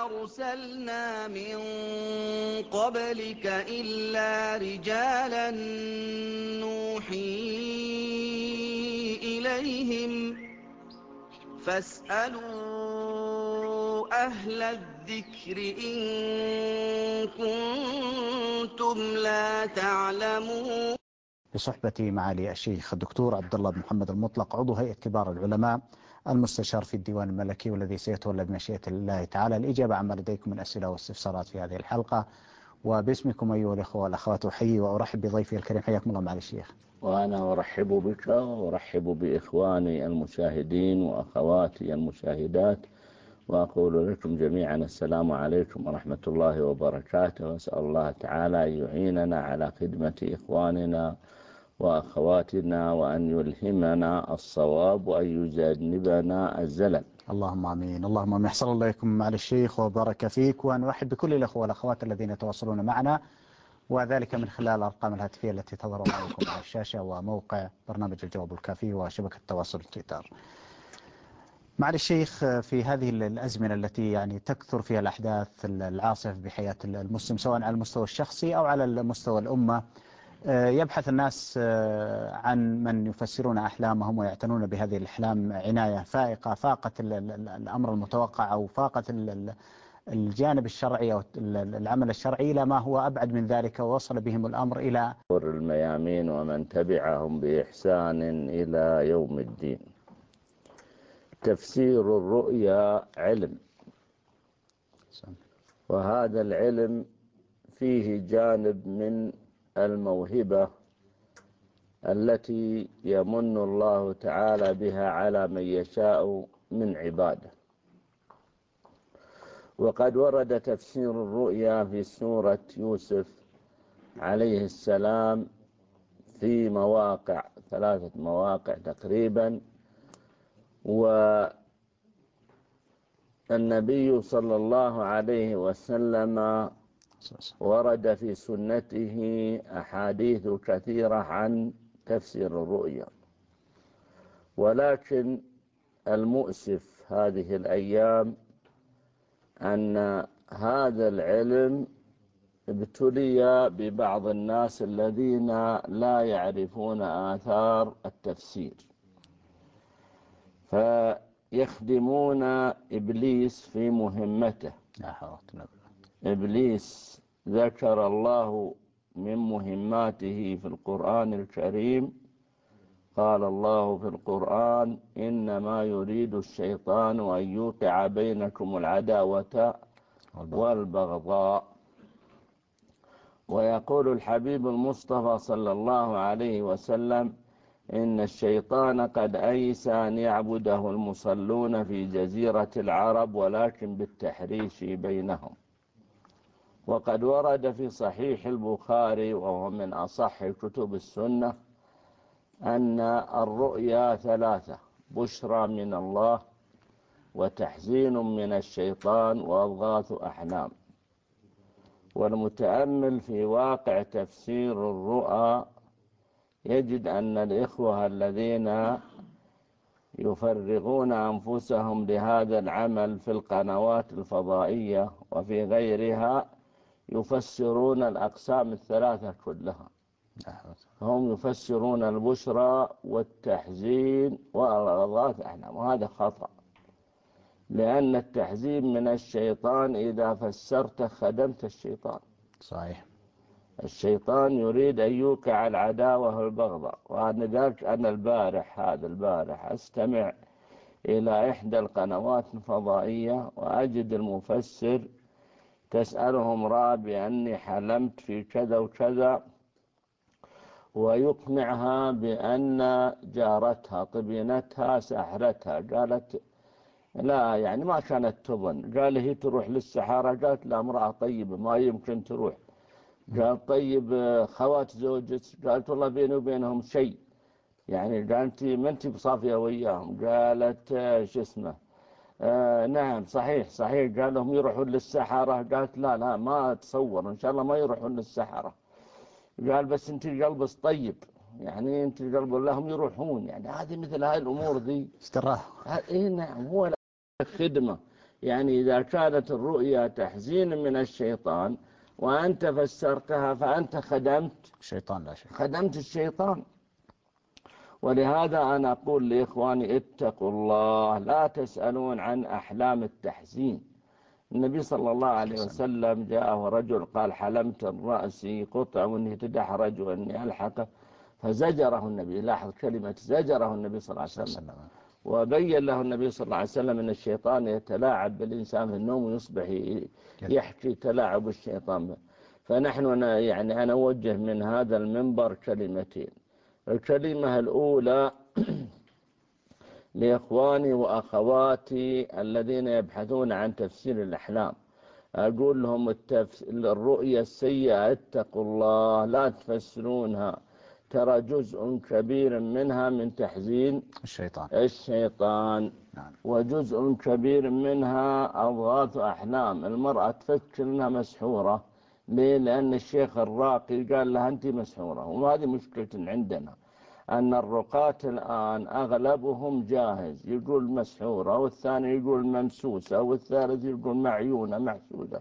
أَرْسَلْنَا مِن قَبْلِكَ إِلَّا رِجَالًا نُّوحِي إِلَيْهِمْ ۖ فَاسْأَلُوا أَهْلَ الذِّكْرِ إِن كُنتُمْ لَا تَعْلَمُونَ. بصحبة معالي الشيخ الدكتور عبد الله بن محمد المطلق، عضو هيئة كبار العلماء، المستشار في الديوان الملكي، والذي سيتولى بمشيئة الله تعالى الإجابة عما لديكم من أسئلة واستفسارات في هذه الحلقة. وباسمكم أيها الأخوة والأخوات أحيي وأرحب بضيفي الكريم. حياكم الله معالي الشيخ. وأنا أرحب بك وأرحب بإخواني المشاهدين وأخواتي المشاهدات، وأقول لكم جميعا السلام عليكم ورحمة الله وبركاته، وأسأل الله تعالى أن يعيننا على خدمة إخواننا وأخواتنا، وأن يلهمنا الصواب وأن يجنبنا الزلل. اللهم آمين. اللهم آمين. أحسن الله إليكم معالي الشيخ وبارك فيك، ونرحب بكل الأخوة والأخوات الذين يتواصلون معنا، وذلك من خلال الأرقام الهاتفية التي تظهر أمامكم على الشاشة، وموقع برنامج الجواب الكافي، وشبكة التواصل تويتر. معالي الشيخ، في هذه الأزمنة التي يعني تكثر فيها الأحداث العاصفة بحياة المسلم، سواء على المستوى الشخصي أو على المستوى الأمة، يبحث الناس عن من يفسرون أحلامهم ويعتنون بهذه الأحلام عناية فائقة، فاقت الأمر المتوقع، أو فاقت الجانب الشرعي أو العمل الشرعي إلى ما هو أبعد من ذلك، ووصل بهم الأمر إلى الميامين ومن تبعهم بإحسان إلى يوم الدين. تفسير الرؤيا علم، وهذا العلم فيه جانب من الموهبة التي يمن الله تعالى بها على من يشاء من عباده. وقد ورد تفسير الرؤيا في سورة يوسف عليه السلام في مواقع، 3 مواقع تقريبا، والنبي صلى الله عليه وسلم ورد في سنته أحاديث كثيرة عن تفسير الرؤيا. ولكن المؤسف هذه الأيام أن هذا العلم ابتلي ببعض الناس الذين لا يعرفون آثار التفسير، فيخدمون إبليس في مهمته. إبليس ذكر الله من مهماته في القرآن الكريم، قال الله في القرآن: إنما يريد الشيطان أن يوقع بينكم العداوة والبغضاء. ويقول الحبيب المصطفى صلى الله عليه وسلم: إن الشيطان قد أيس أن يعبده المصلون في جزيرة العرب، ولكن بالتحريش بينهم. وقد ورد في صحيح البخاري، وهو من أصح كتب السنة، أن الرؤيا 3: بشرى من الله، وتحزين من الشيطان، وأضغاث أحلام. والمتأمل في واقع تفسير الرؤى يجد أن الإخوة الذين يفرغون أنفسهم لهذا العمل في القنوات الفضائية وفي غيرها يفسرون الأقسام 3 كلها. هم يفسرون البشرى والتحزين والأضغاث أحلام، وهذا خطأ، لأن التحزين من الشيطان إذا فسرت خدمت الشيطان. صحيح. الشيطان يريد أن يوقع العداوة والبغضاء. وأنا قلت أنا البارح أستمع إلى إحدى القنوات الفضائية، وأجد المفسر تسألهم رابي أني حلمت في كذا وكذا، ويقنعها بأن جارتها طبينتها سحرتها. قالت لا، يعني ما كانت تظن. قال هي تروح للسحارة؟ قالت لا، امرأة طيبة ما يمكن تروح. قال طيب خوات زوجك؟ قالت والله بيني وبينهم شيء. يعني قالت ما انت بصافية وياهم؟ قالت شو اسمه نعم صحيح. قال لهم يروحون للسحارة؟ قالت لا ما اتصور، ان شاء الله ما يروحون للسحارة. قال بس انت قلبك طيب، يعني انت قلب لهم يروحون. يعني هذه مثل هاي الامور ذي استراح. اي نعم، هو خدمة. يعني إذا كانت الرؤيا تحزين من الشيطان وأنت فسرتها فأنت الشيطان لا شك. خدمت الشيطان. ولهذا أنا أقول لإخواني اتقوا الله، لا تسألون عن أحلام التحزين. النبي صلى الله عليه وسلم جاءه رجل قال حلمت رأسي قطع واني تدحرج واني ألحقه، فزجره النبي، لاحظ كلمة زجره النبي صلى الله عليه وسلم، وبين له النبي صلى الله عليه وسلم أن الشيطان يتلاعب بالإنسان في النوم ويصبح يحكي تلاعب الشيطان به. فنحن يعني أنا أوجه من هذا المنبر كلمتين. الكلمة الأولى لإخواني وأخواتي الذين يبحثون عن تفسير الأحلام، أقول لهم الرؤية السيئة اتقوا الله، لا تفسرونها، ترى جزء كبير منها من تحزين الشيطان. نعم. وجزء كبير منها أضغاث أحلام، المرأة تفكر أنها مسحورة. ليه؟ لأن الشيخ الراقي قال لها أنت مسحورة. وهذه مشكلة عندنا، أن الرقاة الآن أغلبهم جاهز، يقول مسحورة، والثاني يقول ممسوسة، والثالث يقول معيونة محسودة.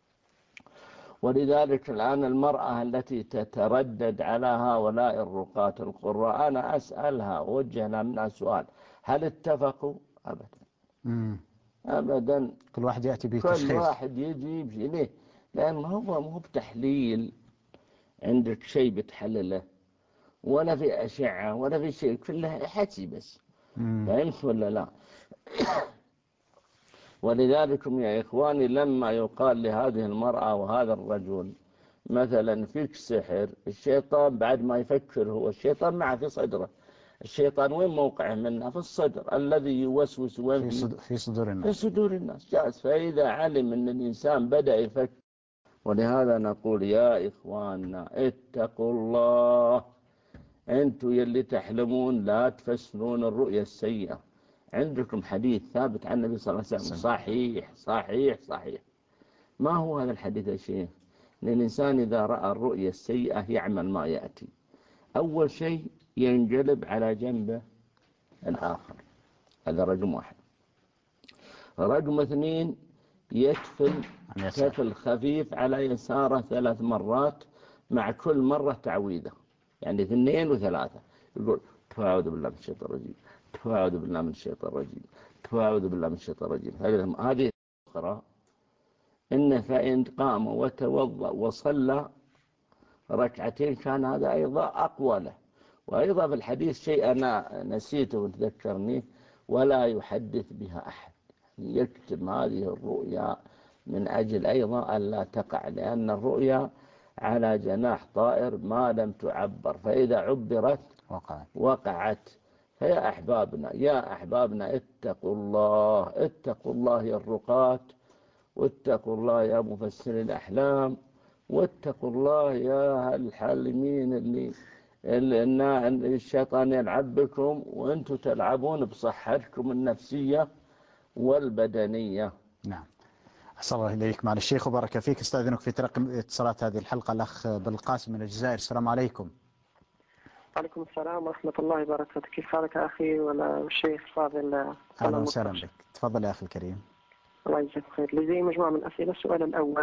ولذلك الآن المرأة التي تتردد على هؤلاء الرقاة القراء أنا أسألها أوجه لها منها سؤال، هل اتفقوا؟ أبدا. أبدا. كل واحد يأتي بتشخيص، كل واحد يجيب ليه؟ لأن هو مو بتحليل، عندك شيء بتحلله ولا في أشعة ولا في شيء، كلها حكي بس. فهمت ولا لا؟ ولذلك يا إخواني لما يقال لهذه المرأة وهذا الرجل مثلا فيك سحر، الشيطان بعد ما يفكر، هو الشيطان معه في صدره. الشيطان وين موقعه منه؟ في الصدر الذي يوسوس وين؟ في صدور الناس. في صدور الناس جاز. فإذا علم أن الإنسان بدأ يفكر. ولهذا نقول يا إخواننا اتقوا الله، أنتوا يلي تحلمون لا تفسرون الرؤيا السيئة. عندكم حديث ثابت عن النبي صلى الله عليه وسلم صحيح صحيح صحيح. ما هو هذا الحديث يا شيخ؟ للإنسان إذا رأى الرؤيا السيئة يعمل ما يأتي. أول شيء ينقلب على جنبه الآخر، هذا رقم واحد. رقم اثنين يتفل تفل خفيف على يساره 3 مرات، مع كل مرة تعويذة، يعني 2 و3. يقول تفاعذ بالله من الشيطان الرجيم، تفاعذ بالله من الشيطان الرجيم، تفاعذ بالله من الشيطان الرجيم. هذه أخرى إن فإن قام وتوضأ وصلى ركعتين كان هذا أيضا أقوى له. وأيضا في الحديث شيء أنا نسيته وتذكرني، ولا يحدث بها أحد، يكتم هذه الرؤيا من أجل أيضا ألا تقع، لأن الرؤيا على جناح طائر ما لم تعبر، فإذا عبرت وقعت. فيا أحبابنا اتقوا الله، اتقوا الله يا الرقاة، واتقوا الله يا مفسر الأحلام، واتقوا الله يا الحالمين اللي الشيطان يلعب بكم وانتم تلعبون بصحتكم النفسية والبدنية. نعم. أحسن الله إليك مع الشيخ وبارك فيك. استأذنك في تلقي اتصالات هذه الحلقة الأخ بالقاسم من الجزائر. السلام عليكم. وعليكم السلام ورحمة الله وبركاته. كيف حالك أخي والشيخ فاضل؟ أهلا وسهلا بك. تفضل يا أخي الكريم. الله يجزاك خير. لدي مجموعة من الأسئلة. السؤال الأول،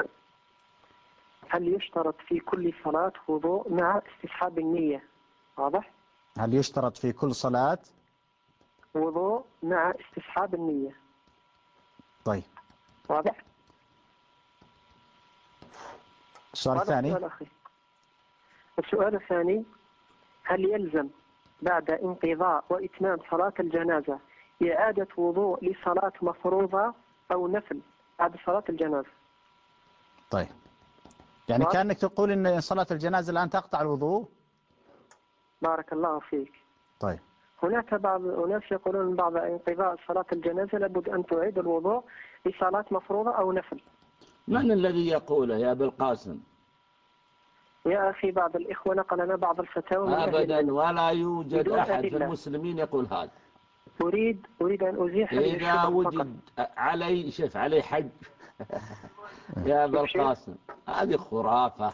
هل يشترط في كل صلاة وضوء مع استصحاب النية؟ واضح؟ هل يشترط في كل صلاة وضوء مع استصحاب النية؟ طيب واضح؟ السؤال الثاني. السؤال الثاني، هل يلزم بعد انقضاء وإتمام صلاة الجنازة إعادة وضوء لصلاة مفروضة أو نفل بعد صلاة الجنازة؟ طيب يعني كأنك تقول إن صلاة الجنازة الآن تقطع الوضوء. بارك الله فيك. طيب هناك بعض الناس يقولون بعد انقضاء صلاة الجنازة لابد أن تعيد الوضوء لصلاة مفروضة أو نفل. من الذي يقوله يا أبي القاسم؟ يا أخي بعض الإخوة نقل لنا بعض الفتاوى من أبدا، ولا يوجد أحد في المسلمين يقول هذا. أريد أن أزيح إذا وجد علي شف علي حق يا أبي القاسم، هذه خرافة،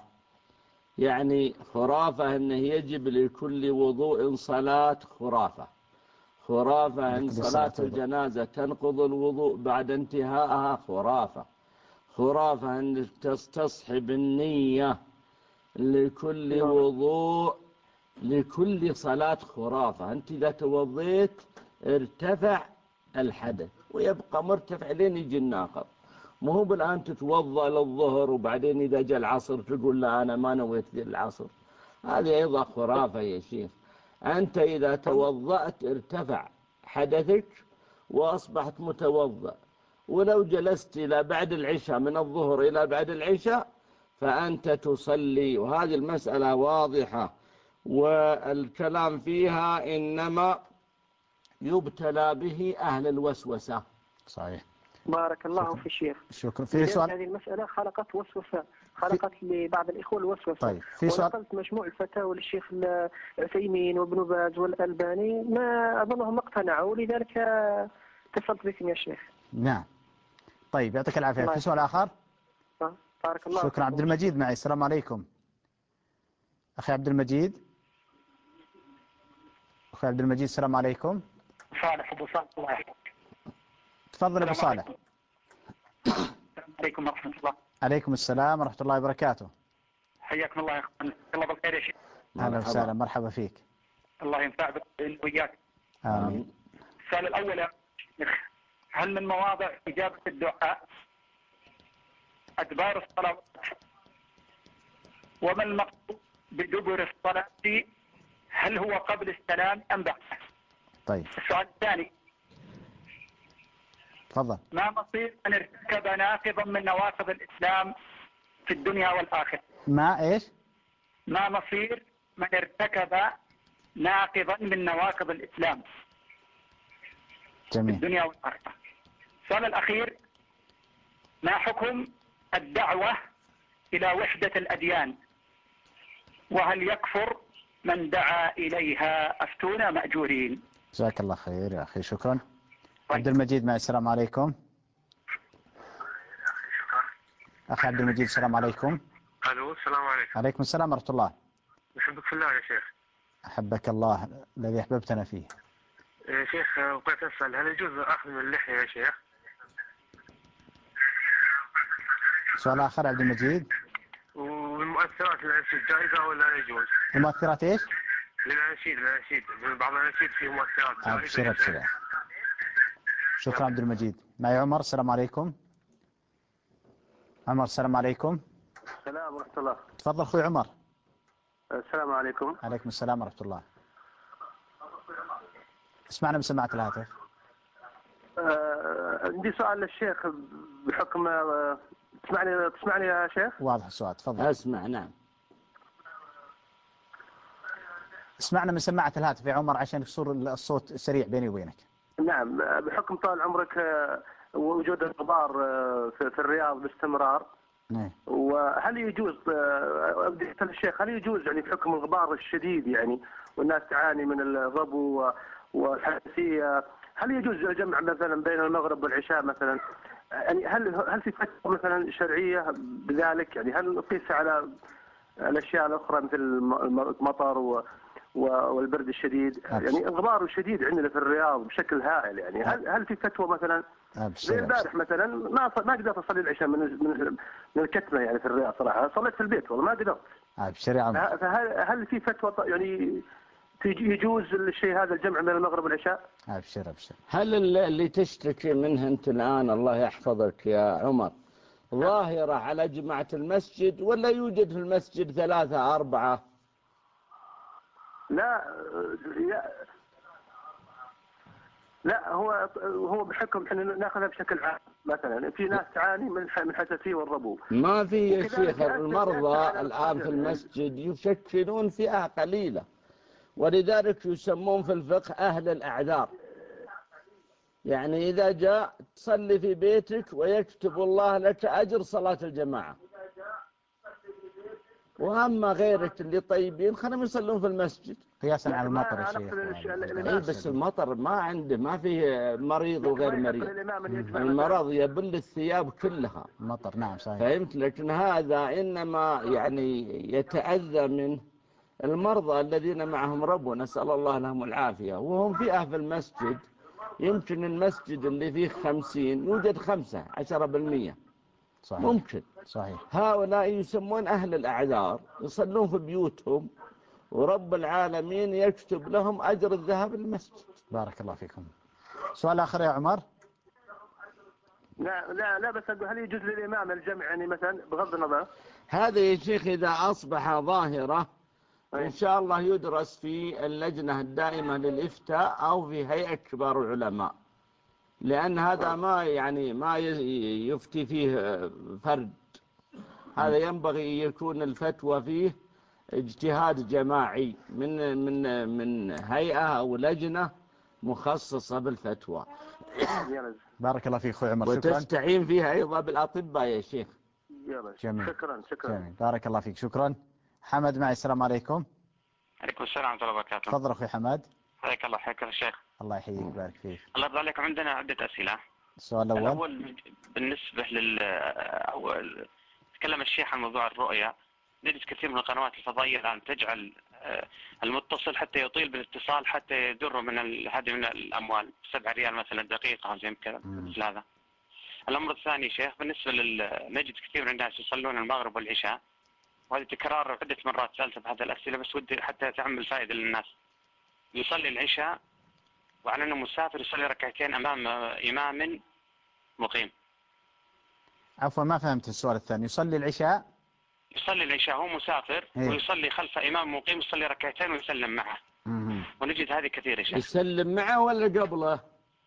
يعني خرافة أنه يجب لكل وضوء صلاة، خرافة أن لكل صلاة وضوء. الجنازة تنقض الوضوء بعد انتهائها، خرافة. خرافة أنك تستصحب النية لكل وضوء لكل صلاة، خرافة. أنت إذا توضيت ارتفع الحدث ويبقى مرتفع لين يجي الناقض. مو هو بالآن تتوضأ للظهر وبعدين إذا جاء العصر تقول لا أنا ما نويت ذي العصر، هذه أيضا خرافة يا شيخ. أنت إذا توضأت ارتفع حدثك وأصبحت متوضأ، ولو جلست إلى بعد العشاء من الظهر إلى بعد العشاء فأنت تصلي. وهذه المسألة واضحة، والكلام فيها إنما يبتلى به أهل الوسوسة. صحيح. بارك الله في الشيخ. شكرا. في سؤال؟ هذه المسألة خلقت وسوسة، خلقت لبعض الإخوة الوسوسة. طيب في سؤال. ونقلت مجموع الفتاوى للشيخ العثيمين وابن باز والألباني، ما أظنهم اقتنعوا، لذلك اتصلت بكم يا شيخ. نعم. طيب يعطيك العافية. في سؤال آخر؟ بارك الله. شكرا. عبد المجيد معي. السلام عليكم أخي عبد المجيد. أخي عبد المجيد السلام عليكم. صالح أبو صالح، الله يحفظك. تفضل أبو صالح. السلام عليكم ورحمة الله. عليكم السلام ورحمة الله وبركاته. حياكم الله يا أخوان، الله بالخير يا شيخ. أهلا وسهلا، مرحبا فيك. الله ينفع بك وإياك. آمين. السؤال الأول يا شيخ، هل من مواضع إجابة الدعاء أدبار الصلوات؟ وما المقصود بدبر الصلاة؟ هل هو قبل السلام أم بعده؟ طيب. السؤال الثاني، تفضل. ما مصير من ارتكب ناقضا من نواقض الإسلام في الدنيا والآخرة؟ ما إيش؟ ما مصير من ارتكب ناقضا من نواقض الإسلام في جميل. الدنيا والآخرة؟ السؤال الأخير، ما حكم الدعوة إلى وحدة الأديان؟ وهل يكفر من دعا إليها؟ أفتونا مأجورين. جزاك الله خير يا أخي. شكرا. عبد المجيد معي. السلام عليكم أخي عبد المجيد. السلام عليكم. الو السلام عليكم. عليكم السلام ورحمة الله. نحبك في الله يا شيخ. أحبك الله الذي أحببتنا فيه. يا شيخ بغيت أسأل، هل يجوز أخذ من اللحية يا شيخ؟ سؤال آخر عبد المجيد. والمؤثرات للأناشيد جائزة ولا لا يجوز؟ المؤثرات إيش؟ للأناشيد بعض الأناشيد فيه مؤثرات جائزة. أبشر أبشر. شكرا عبد المجيد. معي عمر. السلام عليكم. عمر السلام عليكم. السلام ورحمة الله. تفضل أخوي عمر. السلام عليكم. عليكم السلام ورحمة الله. اسمعنا بسماعة الهاتف. عندي سؤال للشيخ بحكم تسمعني يا شيخ؟ واضح السؤال. تفضل. أسمع. نعم. اسمعنا من سماعة الهاتف يا عمر عشان يصير الصوت سريع بيني وبينك. نعم، بحكم طال عمرك وجود الغبار في الرياض باستمرار. نعم. وهل يجوز الشيخ، هل يجوز يعني بحكم الغبار الشديد يعني والناس تعاني من الربو والحساسية، هل يجوز الجمع مثلا بين المغرب والعشاء مثلا؟ يعني هل في فتوى مثلا شرعية بذلك؟ يعني هل نقيسها على الأشياء الأخرى مثل المطر والبرد الشديد؟ يعني الغبار الشديد عندنا في الرياض بشكل هائل، يعني هل في فتوى مثلا؟ زي البارح مثلا ما قدرت اصلي العشاء من الكتمه يعني في الرياض صراحه، صليت في البيت والله ما قدرت. ابشر يا عمر. فهل في فتوى يعني يجوز الشيء هذا الجمع بين المغرب والعشاء؟ ابشر ابشر. هل اللي تشتكي منه انت الان الله يحفظك يا عمر ظاهرة على جماعة المسجد ولا يوجد في المسجد 3 4؟ لا هو بحكم احنا ناخذها بشكل عام، مثلا في ناس تعاني من الحساسية والربو. ما في يا شيخ، المرضى الآن في المسجد يشكلون فئة قليلة، ولذلك يسمون في الفقه أهل الأعذار. يعني إذا جاء تصلي في بيتك ويكتب الله لك أجر صلاة الجماعة، وأما غيرك اللي طيبين خلهم يصلون في المسجد قياسا على المطر يا شيخ. بس المطر ما فيه مريض وغير مريض، المرض يبل الثياب كلها. المطر نعم صحيح. فهمت؟ لكن هذا إنما يعني يتأذى منه المرضى الذين معهم ربو نسأل الله لهم العافية وهم فئة في المسجد، يمكن المسجد اللي فيه 50 يوجد 5-10%. صحيح. ممكن. صحيح. هؤلاء يسمون أهل الأعذار، يصلون في بيوتهم ورب العالمين يكتب لهم أجر الذهاب للمسجد. بارك الله فيكم. سؤال آخر يا عمر. لا بس أقول هل يجوز للإمام الجمع يعني مثلا بغض النظر؟ هذا يا شيخ إذا أصبح ظاهرة إن شاء الله يدرس في اللجنة الدائمة للإفتاء أو في هيئة كبار العلماء، لأن هذا ما يفتي فيه فرد، هذا ينبغي يكون الفتوى فيه اجتهاد جماعي من هيئة أو لجنة مخصصة بالفتوى. بارك الله فيك أخوي عمر. شكرا. وتستعين فيها أيضا بالأطباء يا شيخ. جميل. شكرا. جميل. بارك الله فيك. شكرا. حمد معي. السلام عليكم. عليكم السلام ورحمة الله وبركاته. تفضل أخوي حماد. حياك الله حياك الشيخ. الله يحييك بارك فيك. الله يرضى عليكم. عندنا عدة أسئلة. السؤال الأول بالنسبة تكلم الشيخ عن موضوع الرؤية. نجد كثير من القنوات الفضائية الآن تجعل المتصل حتى يطيل بالاتصال حتى يدر من هذه من الأموال 7 ريال مثلا دقيقة زي كذا مثل هذا. الأمر الثاني شيخ بالنسبة نجد كثير من الناس يصلون المغرب والعشاء، وهذا تكرار عدة مرات سألت بهذه الأسئلة بس ودي حتى تعمل فائدة للناس. يصلي العشاء وعلى أنه مسافر يصلي ركعتين أمام إمام مقيم. عفوا ما فهمت السؤال الثاني. يصلي العشاء هو مسافر ويصلي خلف إمام مقيم يصلي ركعتين ويسلم معه. ونجد هذه كثير يا شيخ. يسلم معه ولا قبله؟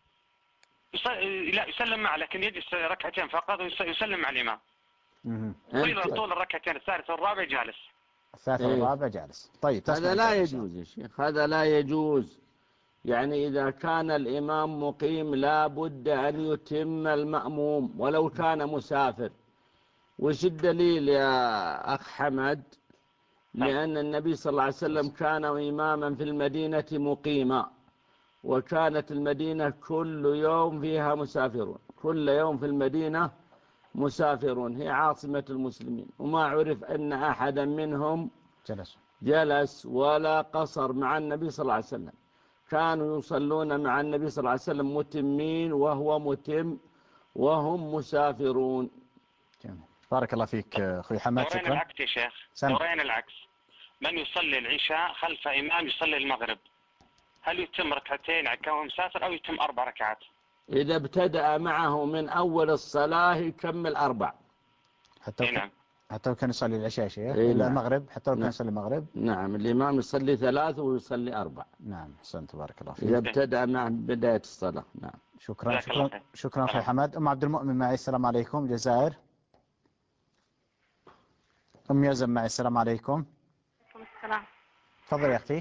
لا يسلم معه لكن يجلس ركعتين فقط ويسلم مع الإمام. طول الركعتين الثالث والرابع جالس. الثالث والرابع جالس. طيب هذا لا يجوز يا شيخ، هذا لا يجوز. يعني إذا كان الإمام مقيم لا بد أن يتم المأموم ولو كان مسافر. وش الدليل يا أخ حمد؟ لأن النبي صلى الله عليه وسلم كان إماما في المدينة مقيما، وكانت المدينة كل يوم فيها مسافرون، كل يوم في المدينة مسافرون، هي عاصمة المسلمين، وما عرف أن أحدا منهم جلس ولا قصر مع النبي صلى الله عليه وسلم. كانوا يصلون مع النبي صلى الله عليه وسلم متمين وهو متم وهم مسافرون. جميل. بارك الله فيك أخوي حماد. شكرا. العكس يا شيخ. دورين العكس. من يصلي العشاء خلف إمام يصلي المغرب، هل يتم ركعتين كونه مسافر أو يتم 4 ركعات؟ إذا ابتدأ معه من أول الصلاة يكمل 4. حتى لو كان يصلي العشاء شيء إلا المغرب، حتى لو كان يصلي المغرب. نعم الإمام يصلي 3 ويصلي 4. نعم أحسنت. بارك الله فيك. إذا ابتدأ مع بداية الصلاة. نعم. شكرا أخي حماد. أم عبد المؤمن معي. السلام عليكم. الجزائر. أم يزن معي. السلام عليكم. السلام. تفضل يا أختي.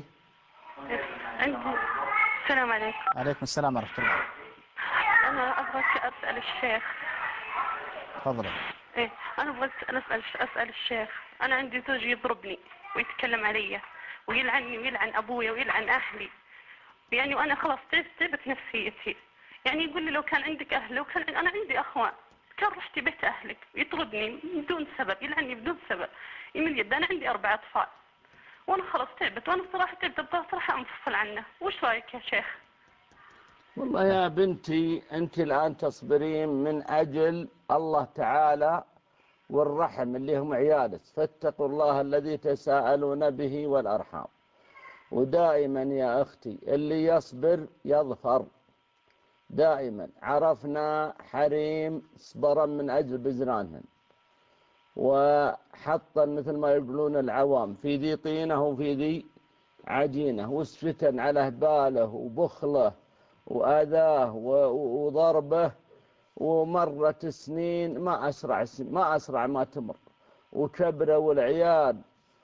السلام عليكم. عليكم السلام ورحمة الله. أنا أبغى أسأل الشيخ. تفضل. أنا أبغى أسأل الشيخ. أنا عندي زوج يضربني ويتكلم علي ويلعني ويلعن أبويا ويلعن أهلي، يعني وأنا خلاص تعبت نفسيتي. يعني يقول لي لو كان عندك أهل، لو كان أنا عندي أخوان كان رحتي بيت أهلك، يطردني بدون سبب، يلعني بدون سبب، يمل يد. أنا عندي 4 أطفال وأنا خلاص تعبت، وأنا صراحة تعبت صراحة أنفصل عنه. وش رأيك يا شيخ؟ والله يا بنتي أنت الآن تصبرين من أجل الله تعالى والرحم اللي هم عيالك، فاتقوا الله الذي تساءلون به والأرحام. ودائما يا أختي اللي يصبر يظفر. دائما عرفنا حريم صبرا من أجل بزرانهن، وحطا مثل ما يقولون العوام في ذي طينه وفي ذي عجينه، وسفتا على هباله وبخله وآذاه وضربه، ومرت سنين ما أسرع ما تمر، وكبروا العيال،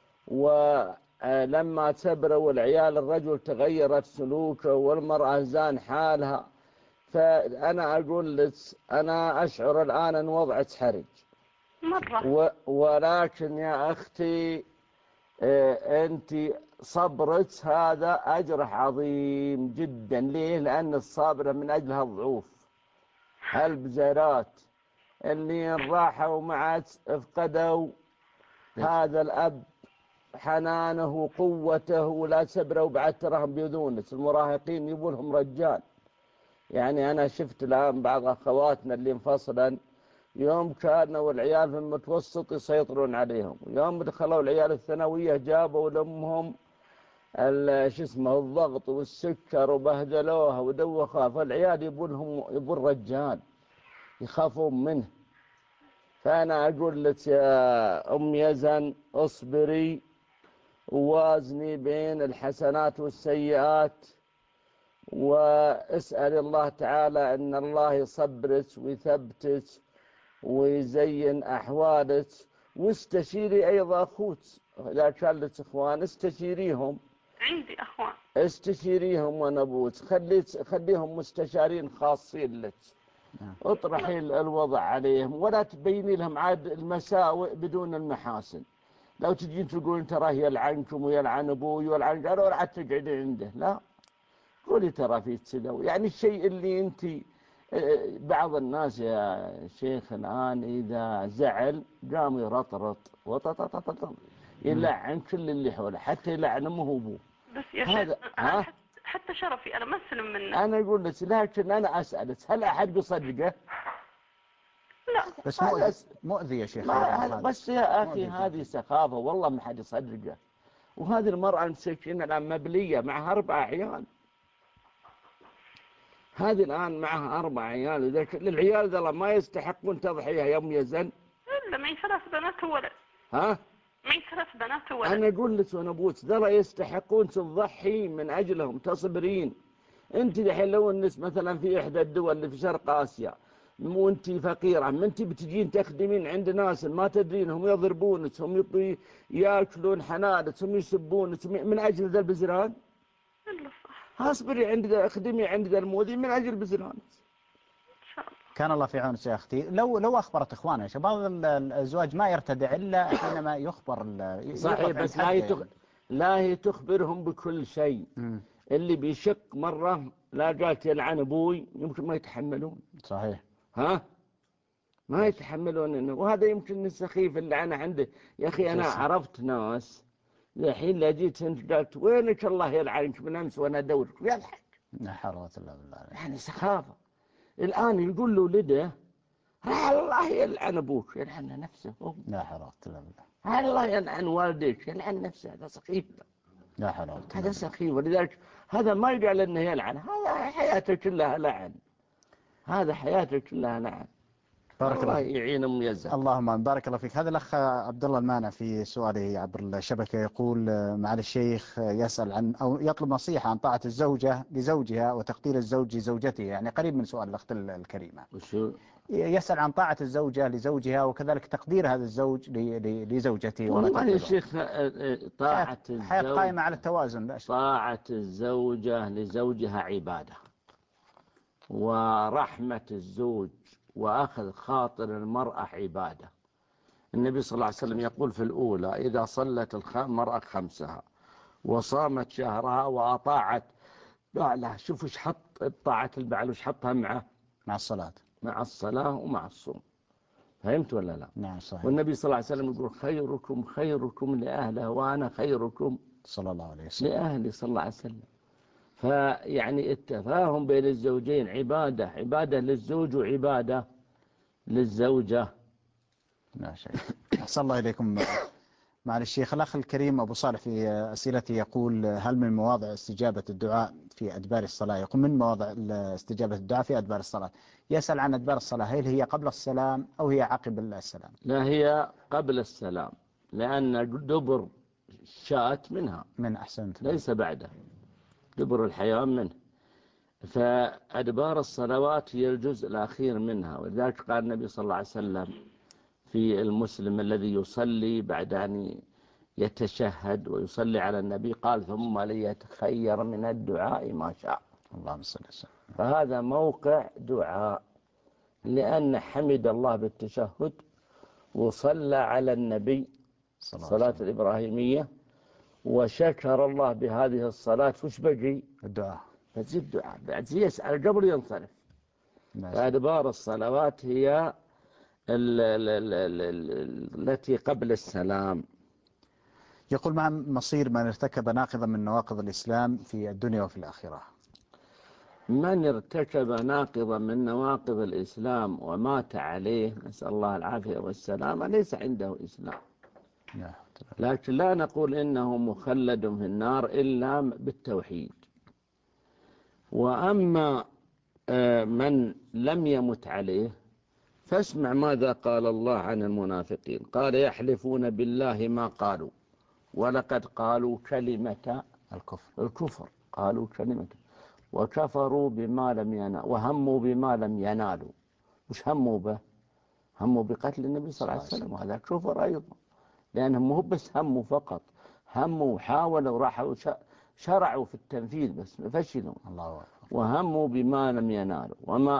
ولما كبروا العيال الرجل تغيرت سلوكه والمرأة زان حالها. فأنا أقول لك أنا أشعر الآن أن وضعك حرج مرة، ولكن يا أختي أنت صبرك هذا أجره عظيم جدا. ليه؟ لأن الصابرة من أجلها الضعوف، البزيرات اللي راحوا معك افقدوا هذا الأب حنانه وقوته ولا سبره، وبعد تراهم بيذونس المراهقين يبولهم رجال. يعني أنا شفت الآن بعض أخواتنا اللي انفصلا يوم كانوا العيال في المتوسط يسيطرون عليهم، يوم دخلوا العيال الثانوية جابوا لأمهم شو اسمه الضغط والسكر وبهدلوها ودوخوها، فالعيال يبون رجال يخافون منه. فأنا أقول لك يا أم يزن اصبري ووازني بين الحسنات والسيئات، واسأل الله تعالى أن الله يصبرك ويثبتك ويزين أحوالك، واستشيري أيضا أخوك إذا كان لك إخوان استشيريهم. عندي أخوان. استشيريهم ونبوك، خليهم مستشارين خاصين لك. اطرحي الوضع عليهم ولا تبيني لهم عاد المساوئ بدون المحاسن. لو تجين تقولين ترى يلعنكم ويلعن أبوي ويلعن قالوا لا تقعدي عنده، لا قولي ترى في تسلو. يعني الشيء اللي انت بعض الناس يا شيخ الآن إذا زعل قام يرطرط وططططط يلعن كل اللي حوله، حتى يلعن أمه وأبوه. بس يا شيخ أنا حتى شرفي أنا ما أسلم منه. أنا أقول لك لكن أنا أسألك هل أحد بيصدقه؟ لا بس مؤذي يا شيخ. بس يا أخي هذه سخافة والله ما حد يصدقه. وهذه المرأة مسكينة الآن مبلية معها 4 عيال، هذه الآن معها 4 عيال، إذا العيال ذا ما يستحقون تضحية يوم يزن. إلا معي 3 بنات وولد. ها؟ معي 3 بنات وولد. أنا أقول لك وأنا أبوك ذا يستحقون تضحي من أجلهم، تصبرين. أنت دحين لو الناس مثلا في إحدى الدول اللي في شرق آسيا وأنت فقيرة، ما أنت بتجين تخدمين عند ناس ما تدرين هم يضربونك، هم يأكلون حنانك، هم يسبونك من أجل ذا البزران. اصبري عند اخدمي عند ذا المؤذي من أجل بزران. كان الله في عونك يا أختي. لو أخبرت إخواننا بعض الأزواج ما يرتدع إلا حينما يخبر. صحيح، بس لا هي تخبرهم بكل شيء. اللي بيشق مرة لا قالت يلعن أبوي يمكن ما يتحملون. صحيح. ها ما يتحملون إنه، وهذا يمكن السخيف اللي أنا عنده. يا أخي أنا عرفت ناس الحين لا جيت انت قالت وينك الله يلعنك من أمس وأنا أدورك ويضحك. لا حول ولا قوة إلا بالله. يعني سخافة. الآن يقول له لده الله يلعن أبوك، يلعن نفسه. لا حول ولا قوة إلا بالله. الله يلعن والديك، يلعن نفسه. هذا سخيف. لا حول ولا قوة. هذا سخيف، ولذلك هذا ما يقال إنه يلعن، هذا حياته كلها لعن. هذا حياته كلها لعن. بارك الله يعين أم يزن. اللهم بارك الله فيك. هذا الأخ عبد الله المانع في سؤاله عبر الشبكة يقول معالي الشيخ يسأل عن أو يطلب نصيحة عن طاعة الزوجة لزوجها وتقدير الزوج لزوجته، يعني قريب من سؤال الأخت الكريمة. وشو؟ يسأل عن طاعة الزوجة لزوجها وكذلك تقدير هذا الزوج لزوجته. والله يا شيخ طاعة الزوج حياة قائمة على التوازن. لا شك. طاعة الزوجة لزوجها عبادة، ورحمة الزوج وأخذ خاطر المرأة عبادة. النبي صلى الله عليه وسلم يقول في الأولى إذا صلت المرأة 5 وصامت شهرها وأطاعت بعلها. شوف ايش حط طاعة البعل وش حطها مع الصلاة، مع الصلاة ومع الصوم. فهمت ولا لا؟ نعم صحيح. والنبي صلى الله عليه وسلم يقول خيركم خيركم لأهله وأنا خيركم صلى الله عليه وسلم لأهلي صلى الله عليه وسلم. فيعني التفاهم بين الزوجين عبادة، عبادة للزوج وعبادة للزوجة. لا شيء. أحسن الله إليكم معالي الشيخ. الأخ الكريم أبو صالح في أسئلته يقول هل من مواضع استجابة الدعاء في أدبار الصلاة؟ يقول من مواضع استجابة الدعاء في أدبار الصلاة. يسأل عن أدبار الصلاة، هل هي قبل السلام أو هي عقب السلام؟ لا هي قبل السلام، لأن دبر شاءت منها من أحسنت ليس بعده، دبر الحيوان منه. فأدبار الصلوات هي الجزء الأخير منها، ولذلك قال النبي صلى الله عليه وسلم في المسلم الذي يصلي بعد أن يتشهد ويصلي على النبي قال ثم ليتخير من الدعاء ما شاء. اللهم صل وسلم. فهذا موقع دعاء، لأن حمد الله بالتشهد وصلى على النبي صلاة الإبراهيمية وشكر الله بهذه الصلاة. وش بقي؟ الدعاء. فزيد الدعاء بعد يسأل قبل ينصرف. فأدبار الصلوات هي التي قبل السلام. يقول مع مصير من ارتكب ناقضا من نواقض الإسلام في الدنيا وفي الآخرة. من ارتكب ناقضا من نواقض الإسلام ومات عليه، نسأل الله العافية والسلامة، ليس عنده إسلام، لكن لا نقول إنه مخلد في النار إلا بالتوحيد. وأما من لم يمت عليه فاسمع ماذا قال الله عن المنافقين. قال يحلفون بالله ما قالوا ولقد قالوا كلمة الكفر، قالوا كلمة، وكفروا بما لم ينالوا وهموا بما لم ينالوا. مش هموا به؟ هموا بقتل النبي صلى الله عليه وسلم، وهذا كفر أيضا، لأنهم مو بس هموا فقط، هموا وحاولوا راحوا شرعوا في التنفيذ بس فشلوا. وهموا بما لم ينالوا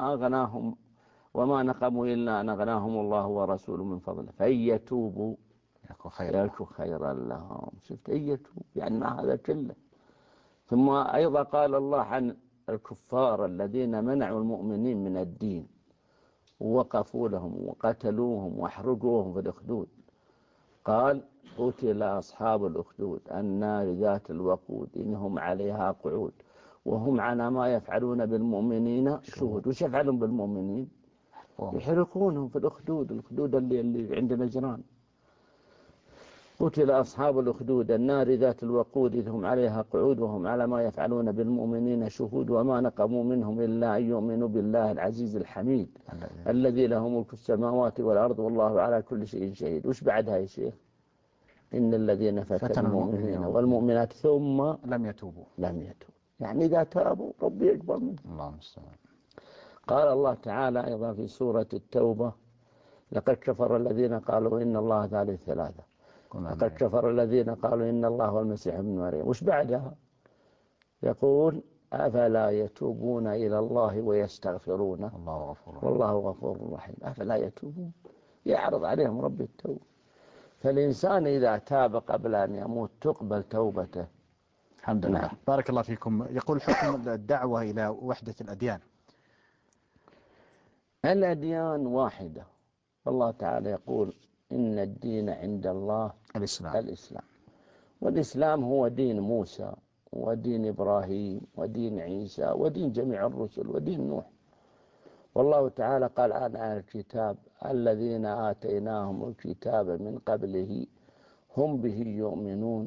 وما نقموا إلا أن أغناهم الله ورسوله من فضله فإن يتوبوا يكون خيرا لهم. شفت، إن يتوب يعني مع هذا كله. ثم أيضا قال الله عن الكفار الذين منعوا المؤمنين من الدين ووقفوا لهم وقتلوهم واحرقوهم في الأخدود. قال قتل أصحاب الأخدود النار ذات الوقود إنهم عليها قعود وهم على ما يفعلون بالمؤمنين شهود. وش يفعلون بالمؤمنين؟ يحرقونهم في الأخدود اللي عند نجران. قتل أصحاب الأخدود النار ذات الوقود إذ هم عليها قعود وهم على ما يفعلون بالمؤمنين شهود وما نقموا منهم إلا أن يؤمنوا بالله العزيز الحميد الذي له ملك السماوات والأرض والله على كل شيء شهيد. وش بعدها يا شيخ؟ إن الذين فتنوا المؤمنين والمؤمنات ثم لم يتوبوا يعني إذا تابوا ربي يقبل منهم. الله المستعان. قال الله تعالى أيضا في سورة التوبة لقد كفر الذين قالوا إن الله ثالث ثلاثة لقد كفر الذين قالوا إن الله هو المسيح ابن مريم. وش بعدها؟ يقول أفلا يتوبون إلى الله ويستغفرون والله غفور رحيم. أفلا يتوبون، يعرض عليهم رب التوبة. فالإنسان إذا تاب قبل أن يموت تقبل توبته. الحمد لله. بارك الله فيكم. يقول حكم الدعوة إلى وحدة الأديان. الأديان واحدة، الله تعالى يقول إن الدين عند الله الإسلام. والإسلام هو دين موسى ودين إبراهيم ودين عيسى ودين جميع الرسل ودين نوح. والله تعالى قال عن أهل الكتاب الذين آتيناهم الكتاب من قبله هم به يؤمنون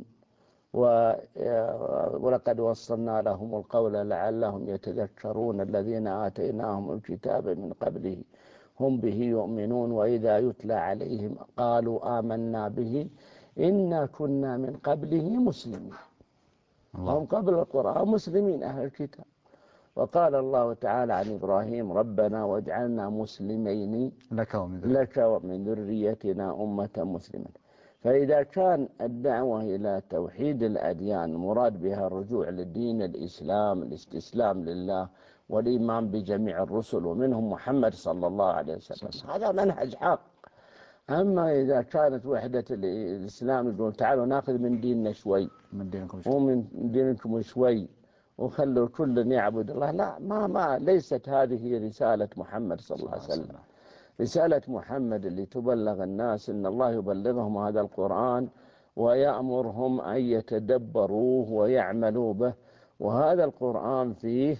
ولقد وصلنا لهم القول لعلهم يتذكرون الذين آتيناهم الكتاب من قبله هم به يؤمنون وإذا يتلى عليهم قالوا آمنا به إنا كنا من قبله مسلمين. هم قبل القرآن مسلمين أهل الكتاب. وقال الله تعالى عن إبراهيم ربنا واجعلنا مسلمين لك ومن ذريتنا أمة مسلمة. فإذا كان الدعوة إلى توحيد الأديان مراد بها الرجوع للدين الإسلام الاستسلام لله والإيمان بجميع الرسل ومنهم محمد صلى الله عليه وسلم، هذا منهج حق. أما إذا كانت وحدة الإسلام يقول تعالوا ناخذ من ديننا شوي ومن دينكم شوي وخلوا كل يعبد الله، لا ما ليست هذه رسالة محمد صلى الله عليه وسلم. رسالة محمد اللي تبلغ الناس إن الله يبلغهم هذا القرآن ويأمرهم أن يتدبروه ويعملوا به. وهذا القرآن فيه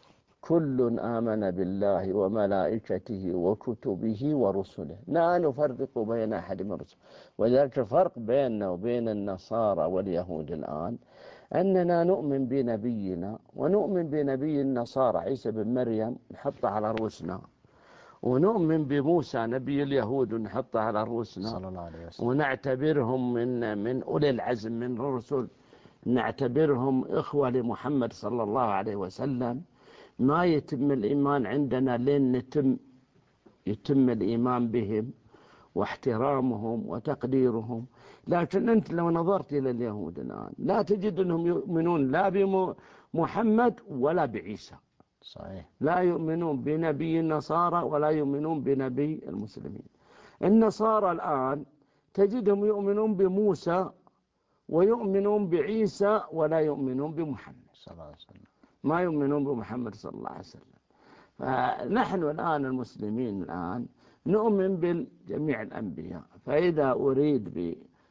كل آمن بالله وملائكته وكتبه ورسله لا نفرق بين أحد من رسله. وذلك الفرق بيننا وبين النصارى واليهود الآن أننا نؤمن بنبينا ونؤمن بنبي النصارى عيسى بن مريم نحطه على رؤوسنا، ونؤمن بموسى نبي اليهود ونحطه على رؤوسنا، ونعتبرهم من أولي العزم من الرسل، نعتبرهم إخوة لمحمد صلى الله عليه وسلم. ما يتم الإيمان عندنا لين يتم الإيمان بهم واحترامهم وتقديرهم. لكن أنت لو نظرت إلى اليهود الآن لا تجد أنهم يؤمنون لا بمحمد ولا بعيسى. صحيح. لا يؤمنون بنبي النصارى ولا يؤمنون بنبي المسلمين. النصارى الآن تجدهم يؤمنون بموسى ويؤمنون بعيسى ولا يؤمنون بمحمد صلى الله عليه وسلم، ما يؤمنون بمحمد صلى الله عليه وسلم. فنحن الآن المسلمين الآن نؤمن بجميع الأنبياء. فإذا أريد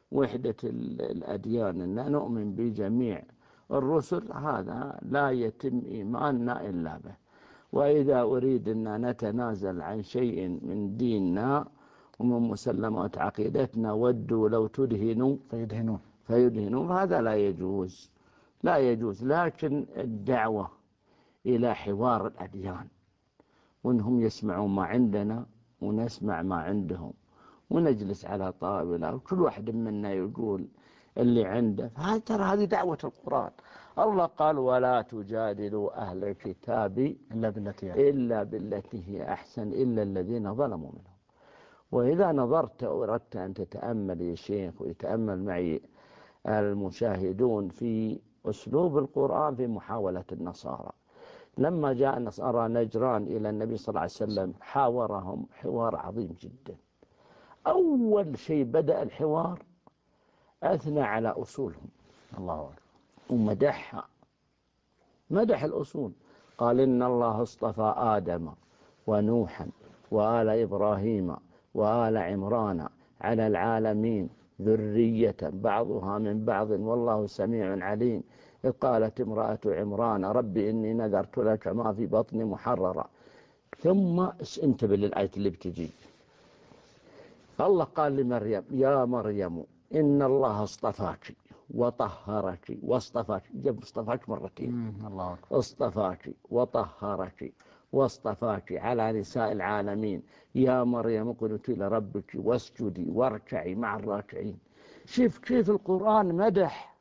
وحدة الأديان أن نؤمن بجميع الرسل، هذا لا يتم إيماننا إلا به. وإذا أريد أن نتنازل عن شيء من ديننا ومن مسلمات عقيدتنا ودوا لو تدهنوا فيدهنون، هذا لا يجوز، لا يجوز. لكن الدعوة إلى حوار الأديان، وأنهم يسمعوا ما عندنا ونسمع ما عندهم، ونجلس على طاولة وكل واحد منا يقول اللي عنده، ترى هذه دعوة القرآن. الله قال ولا تجادلوا أهل الكتاب إلا بالتي هي أحسن إلا الذين ظلموا منهم. وإذا نظرت وأردت أن تتأمل يا شيخ ويتأمل معي المشاهدون في أسلوب القرآن في محاولة النصارى، لما جاء النصارى نجران إلى النبي صلى الله عليه وسلم حاورهم حوار عظيم جدا. أول شيء بدأ الحوار أثنى على أصولهم، الله أكبر، ومدحها، مدح الأصول. قال إن الله اصطفى آدم ونوحا وآل إبراهيم وآل عمران على العالمين ذرية بعضها من بعض والله سميع عليم. إذ قالت امرأة عمران ربي إني نذرت لك ما في بطني محررا. ثم انتبه للآية اللي بتجي، الله قال لمريم يا مريم إن الله اصطفاك وطهرك واصطفاك، جاب اصطفاك مرتين، اصطفاك وطهرك واصطفاك على نساء العالمين. يا مريم قلت لربك واسجدي واركعي مع الراكعين. شوف كيف القرآن مدح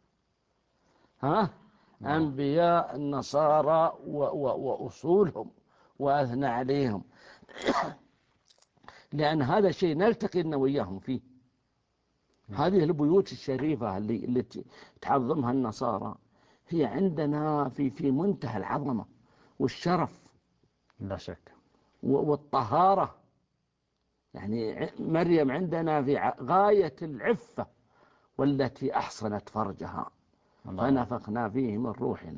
أنبياء النصارى وأصولهم وأثنى عليهم، لأن هذا شيء نلتقي وياهم فيه. هذه البيوت الشريفة اللي تعظمها النصارى هي عندنا في منتهى العظمة والشرف لا شك، والطهارة. يعني مريم عندنا في غاية العفة، والتي أحصنت فرجها فنفخنا فيه من روحنا.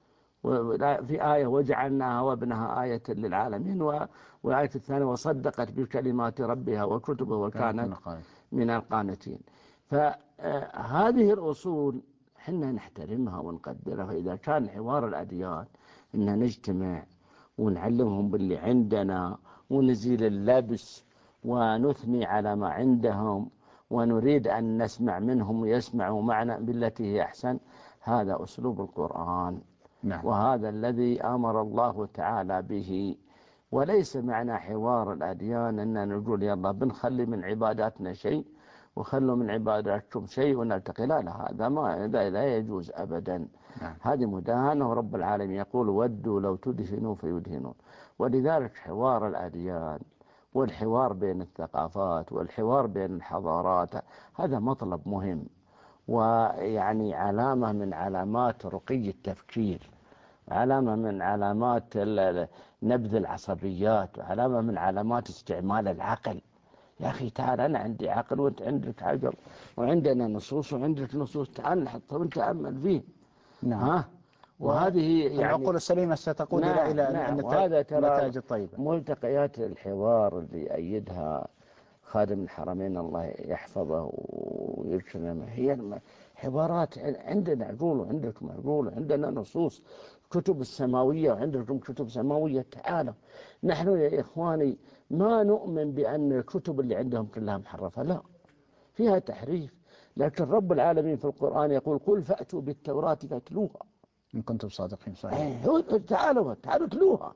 في آية وجعلناها وابنها آية للعالمين، وآية الثانية وصدقت بكلمات ربها وكتبه وكانت من القانتين. فهذه الأصول حنا نحترمها ونقدرها. فإذا كان حوار الأديان إن نجتمع ونعلمهم باللي عندنا ونزيل اللبس ونثني على ما عندهم ونريد أن نسمع منهم ويسمعوا معنا بالتي هي أحسن، هذا أسلوب القرآن. نعم. وهذا الذي أمر الله تعالى به. وليس معنى حوار الأديان أن نقول يلا بنخلي من عباداتنا شيء وخلوا من عباداتكم شيء ونلتقي. لا هذا لا يجوز أبدا. نعم. هذه مداهنة، ورب العالمين يقول ودوا لو تدهنوا فيدهنون. ولذلك حوار الأديان والحوار بين الثقافات والحوار بين الحضارات هذا مطلب مهم، ويعني علامة من علامات رقي التفكير، علامة من علامات نبذ العصبيات، وعلامة من علامات استعمال العقل. يا أخي تعال، أنا عندي عقل وأنت عندك عقل وعندنا نصوص وعندك نصوص، تعال نحطها ونتأمل فيه. نعم. وهذه يعني العقول السليمة ستقود إلى النتائج الطيبة. ملتقيات الحوار اللي أيدها خادم الحرمين الله يحفظه ويكرمه، هي حوارات عندنا عقول وعندكم عقول وعندنا نصوص، كتب السماوية وعندكم كتب سماوية. تعالوا نحن يا إخواني ما نؤمن بأن الكتب اللي عندهم كلها محرفة، لا، فيها تحريف. لكن رب العالمين في القرآن يقول قل فأتوا بالتوراة فاتلوها إن كنتم صادقين. صحيح. تعالوا تلوها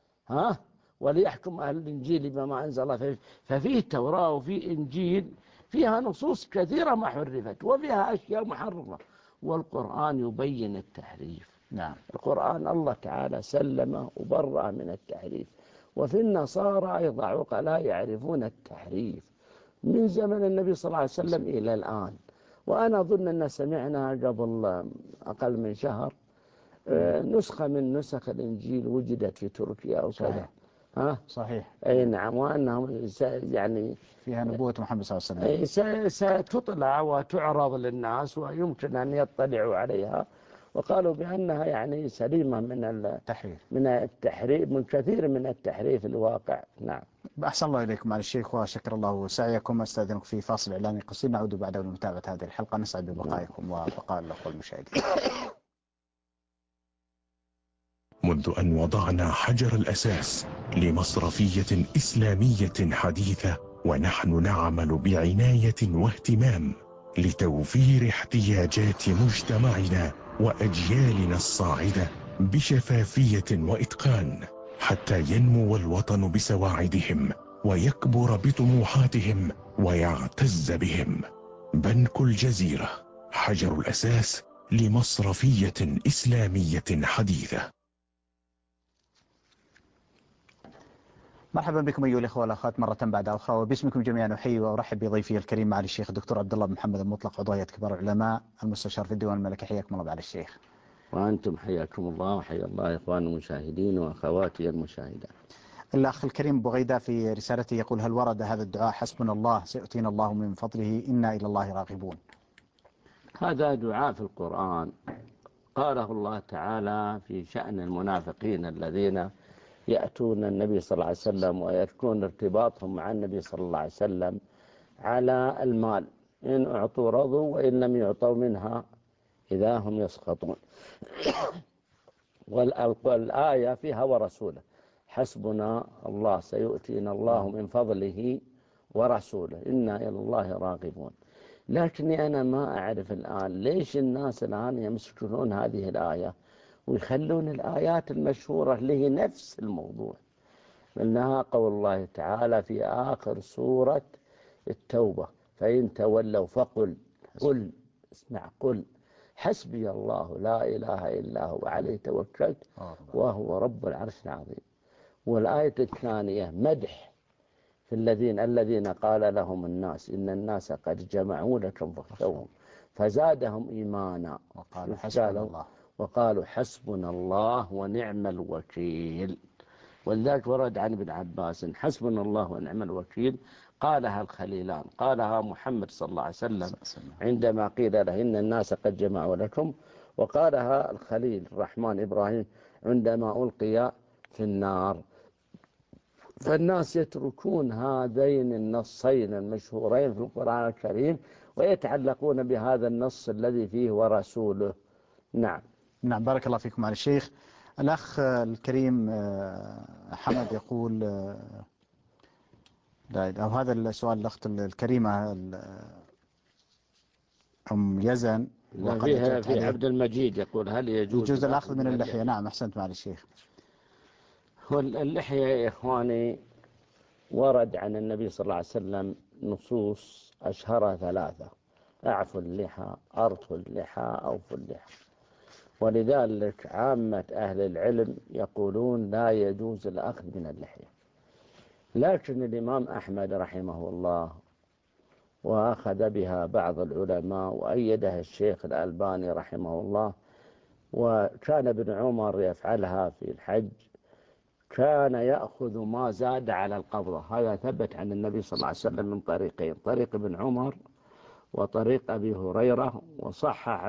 وليحكم أهل الإنجيل بما أنزل الله. ففيه توراة وفيه إنجيل فيها نصوص كثيرة ما حرفت وفيها أشياء محرفة، والقرآن يبين التحريف. نعم. القرآن الله تعالى سلمه وبرأ من التحريف. وفي النصارى أيضا عقلاء يعرفون التحريف من زمن النبي صلى الله عليه وسلم إلى الآن. وأنا أظن أن سمعنا قبل أقل من شهر نسخة من نسخ الإنجيل وجدت في تركيا أو كذا. صحيح. أي نعم. وأنهم يعني فيها نبوة محمد صلى الله عليه وسلم ستطلع وتعرض للناس ويمكن أن يطلعوا عليها وقالوا بأنها يعني سليمة من التحريف، من كثير من التحريف الواقع. نعم. أحسن الله إليكم على الشيخ وشكر الله سعيكم. أستاذنكم في فاصل إعلاني قصير، نعود بعده لمتابعة هذه الحلقة. نسعد ببقائكم وبقاء الأخوة المشاهدين. منذ أن وضعنا حجر الأساس لمصرفية إسلامية حديثة، ونحن نعمل بعناية واهتمام لتوفير احتياجات مجتمعنا وأجيالنا الصاعدة بشفافية وإتقان، حتى ينمو الوطن بسواعدهم ويكبر بطموحاتهم ويعتز بهم. بنك الجزيرة، حجر الأساس لمصرفية إسلامية حديثة. مرحبا بكم أيها الأخوة والأخوات مرة بعد أخرى، وباسمكم جميعا أحيي وأرحب بضيفي الكريم معالي الشيخ الدكتور عبد الله بن محمد المطلق، عضو هيئة كبار العلماء المستشار في الديوان الملكي. حياكم الله معالي الشيخ. وأنتم حياكم الله وحيا الله إخوان المشاهدين وأخواتي المشاهدات. الأخ الكريم بغيدة في رسالته يقول: هل ورد هذا الدعاء حسبنا الله سيؤتينا الله من فضله إنا إلى الله راغبون؟ هذا دعاء في القرآن قاله الله تعالى في شأن المنافقين الذين يأتون النبي صلى الله عليه وسلم ويكون ارتباطهم مع النبي صلى الله عليه وسلم على المال، إن أعطوا رضوا وإن لم يعطوا منها إذا هم يسخطون. والآية فيها ورسوله، حسبنا الله سيؤتينا الله من فضله ورسوله إنا إلى الله راغبون. لكني أنا ما أعرف الآن ليش الناس الآن يمسكون هذه الآية ويخلون الآيات المشهورة اللي هي نفس الموضوع، منها قول الله تعالى في آخر سورة التوبة: فإن تولوا فقل قل حسبي الله لا إله إلا هو عليه توكلت وهو رب العرش العظيم. والآية الثانية مدح في الذين قال لهم الناس إن الناس قد جمعوا لكم فاخشوهم فزادهم إيمانا وقالوا حسبنا الله ونعم الوكيل. ولذلك ورد عن ابن عباس: حسبنا الله ونعم الوكيل قالها الخليلان، قالها محمد صلى الله عليه وسلم عندما قيل له إن الناس قد جمعوا لكم، وقالها الخليل الرحمن إبراهيم عندما ألقي في النار. فالناس يتركون هذين النصين المشهورين في القرآن الكريم ويتعلقون بهذا النص الذي فيه ورسوله. نعم. بارك الله فيكم على الشيخ. الأخ الكريم حمد يقول، أو هذا السؤال الأخت الكريمة أم يزن في عبد المجيد يقول: هل يجوز الأخذ من اللحية؟ نعم أحسنت معالي الشيخ. واللحية يا إخواني ورد عن النبي صلى الله عليه وسلم نصوص أشهرها 3: أعفوا اللحى، أرثوا اللحى، أوفوا اللحى. ولذلك عامة أهل العلم يقولون لا يجوز الأخذ من اللحية. لكن الإمام أحمد رحمه الله وأخذ بها بعض العلماء وأيدها الشيخ الألباني رحمه الله، وكان ابن عمر يفعلها في الحج، كان يأخذ ما زاد على القبضة. هذا ثبت عن النبي صلى الله عليه وسلم من طريقين: طريق ابن عمر وطريق أبي هريرة، وصحح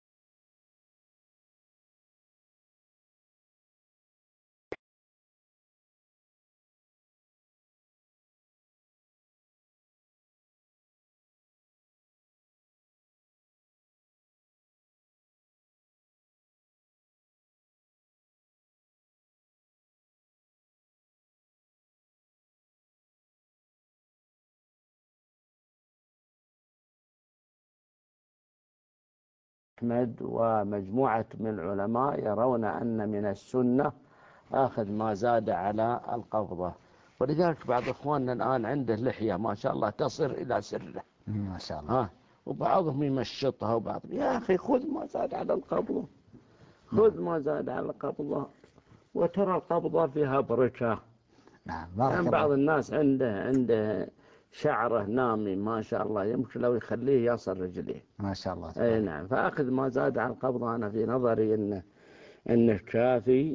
أحمد ومجموعة من العلماء يرون أن من السنة أخذ ما زاد على القبضة. ولذلك بعض إخواننا الآن عنده لحية ما شاء الله تصل إلى سره ما شاء الله، وبعضهم يمشطها وبعضهم يا أخي خذ ما زاد على القبضة، خذ ما زاد على القبضة. وترى القبضة فيها بركة. يعني بعض الناس عنده شعره نامي ما شاء الله، يمكن لو يخليه يصل رجليه ما شاء الله. أي نعم. فأخذ ما زاد على القبضة أنا في نظري إنه كافي،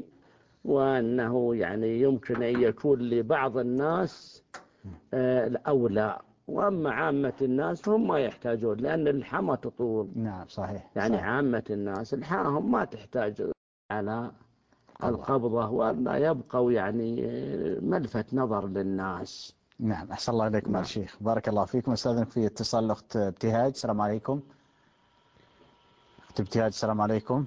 وأنه يعني يمكن أن يكون لبعض الناس الأولى وأما عامة الناس فهم ما يحتاجون، لأن اللحى ما تطول. نعم صحيح. يعني صحيح. عامة الناس لحاهم ما تحتاج على القبضة، ولا يبقوا يعني ملفت نظر للناس. نعم أحسن الله إليكم مع الشيخ، بارك الله فيكم. أستاذنك في اتصال الأخت ابتهاج. السلام عليكم أخت ابتهاج. السلام عليكم.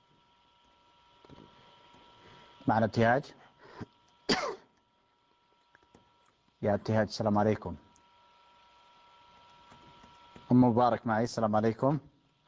معنا ابتهاج؟ يا ابتهاج السلام عليكم. أم مبارك معي. السلام عليكم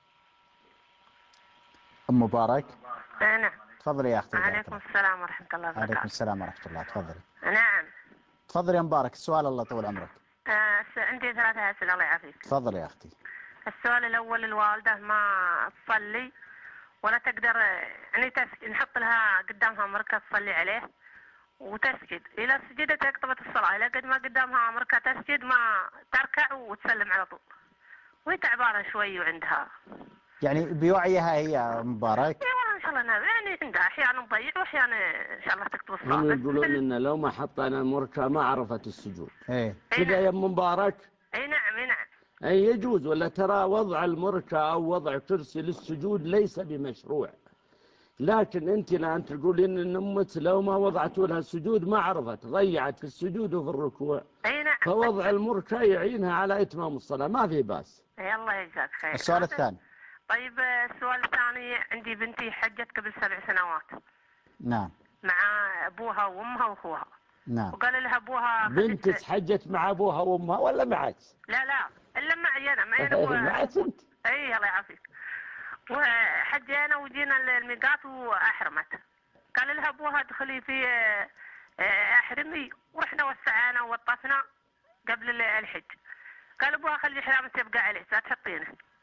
أم مبارك. نعم تفضلي يا أختي. عليكم السلام ورحمة الله وبركاته. عليكم السلام ورحمة الله. تفضلي. نعم تفضلي يا مبارك. السؤال الله طول عمرك. عندي 3 أسئلة الله يعافيك. تفضلي يا أختي. السؤال الأول، الوالدة ما تصلي ولا تقدر يعني نحط لها قدامها مركز تصلي عليه وتسجد، إذا سجدت يقطبت الصلاة، إذا قد ما قدامها مركز تسجد ما تركع وتسلم على طول، وهي تعبانة شوي وعندها يعني بوعيها هي يا مبارك؟ والله إن شاء الله يعني عندها أحيانا تضيع وأحيانا إن شاء الله تكتب الصلاة. هم يقولون إن لو ما حطينا المركع ما عرفت السجود. إيه كذا يا مبارك؟ أي نعم أي نعم. أي يجوز، ولا ترى وضع المركع أو وضع كرسي للسجود ليس بمشروع، لكن أنت الآن تقولين إن أمك لو ما وضعت لها السجود ما عرفت، ضيعت في السجود وفي الركوع. أي نعم. فوضع المركع يعينها على إتمام الصلاة، ما في بأس. أي الله يجزاك خير. السؤال الثاني. طيب السؤال الثاني، عندي بنتي حجت قبل 7 سنوات. نعم. مع أبوها وأمها وأخوها. نعم. وقال لها أبوها بنتك حجت مع أبوها وأمها ولا معك؟ لا إلا معي أنا. معك أنت؟ أي الله يعافيك. وحجينا وجينا الميقات وأحرمت. قال لها أبوها ادخلي في أحرمي، ورحنا وسعانا ووطفنا قبل الحج. قال أبوها خلي حرامك يبقى عليه لا تحطينه.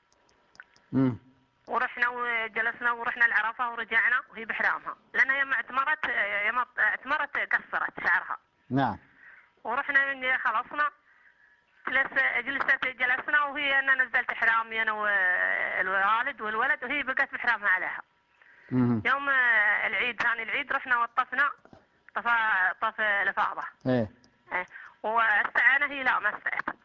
ورحنا وجلسنا ورحنا العرفة ورجعنا وهي بحرامها، لأنها يوم اعتمرت قصرت شعرها. نعم. ورحنا خلصنا جلسنا وهي أنا نزلت حرامي أنا والوالد والولد، وهي بقت بحرامها عليها. يوم العيد ثاني العيد رحنا وطفنا طف لفاضة. ايه واستعانة هي لا ما استعت.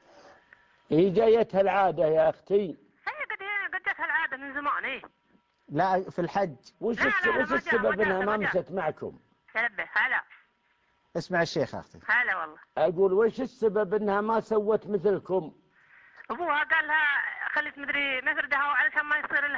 هي جايتها العادة يا أختي. هي قد جاتها العادة من زمان. ايه لا في الحج. وش السبب انها ما مشت معكم؟ تنبه. هلا اسمع الشيخ اختي. هلا والله. اقول وش السبب انها ما سوت مثلكم؟ ابوها قال لها خلت مدري مفردها علشان ما يصير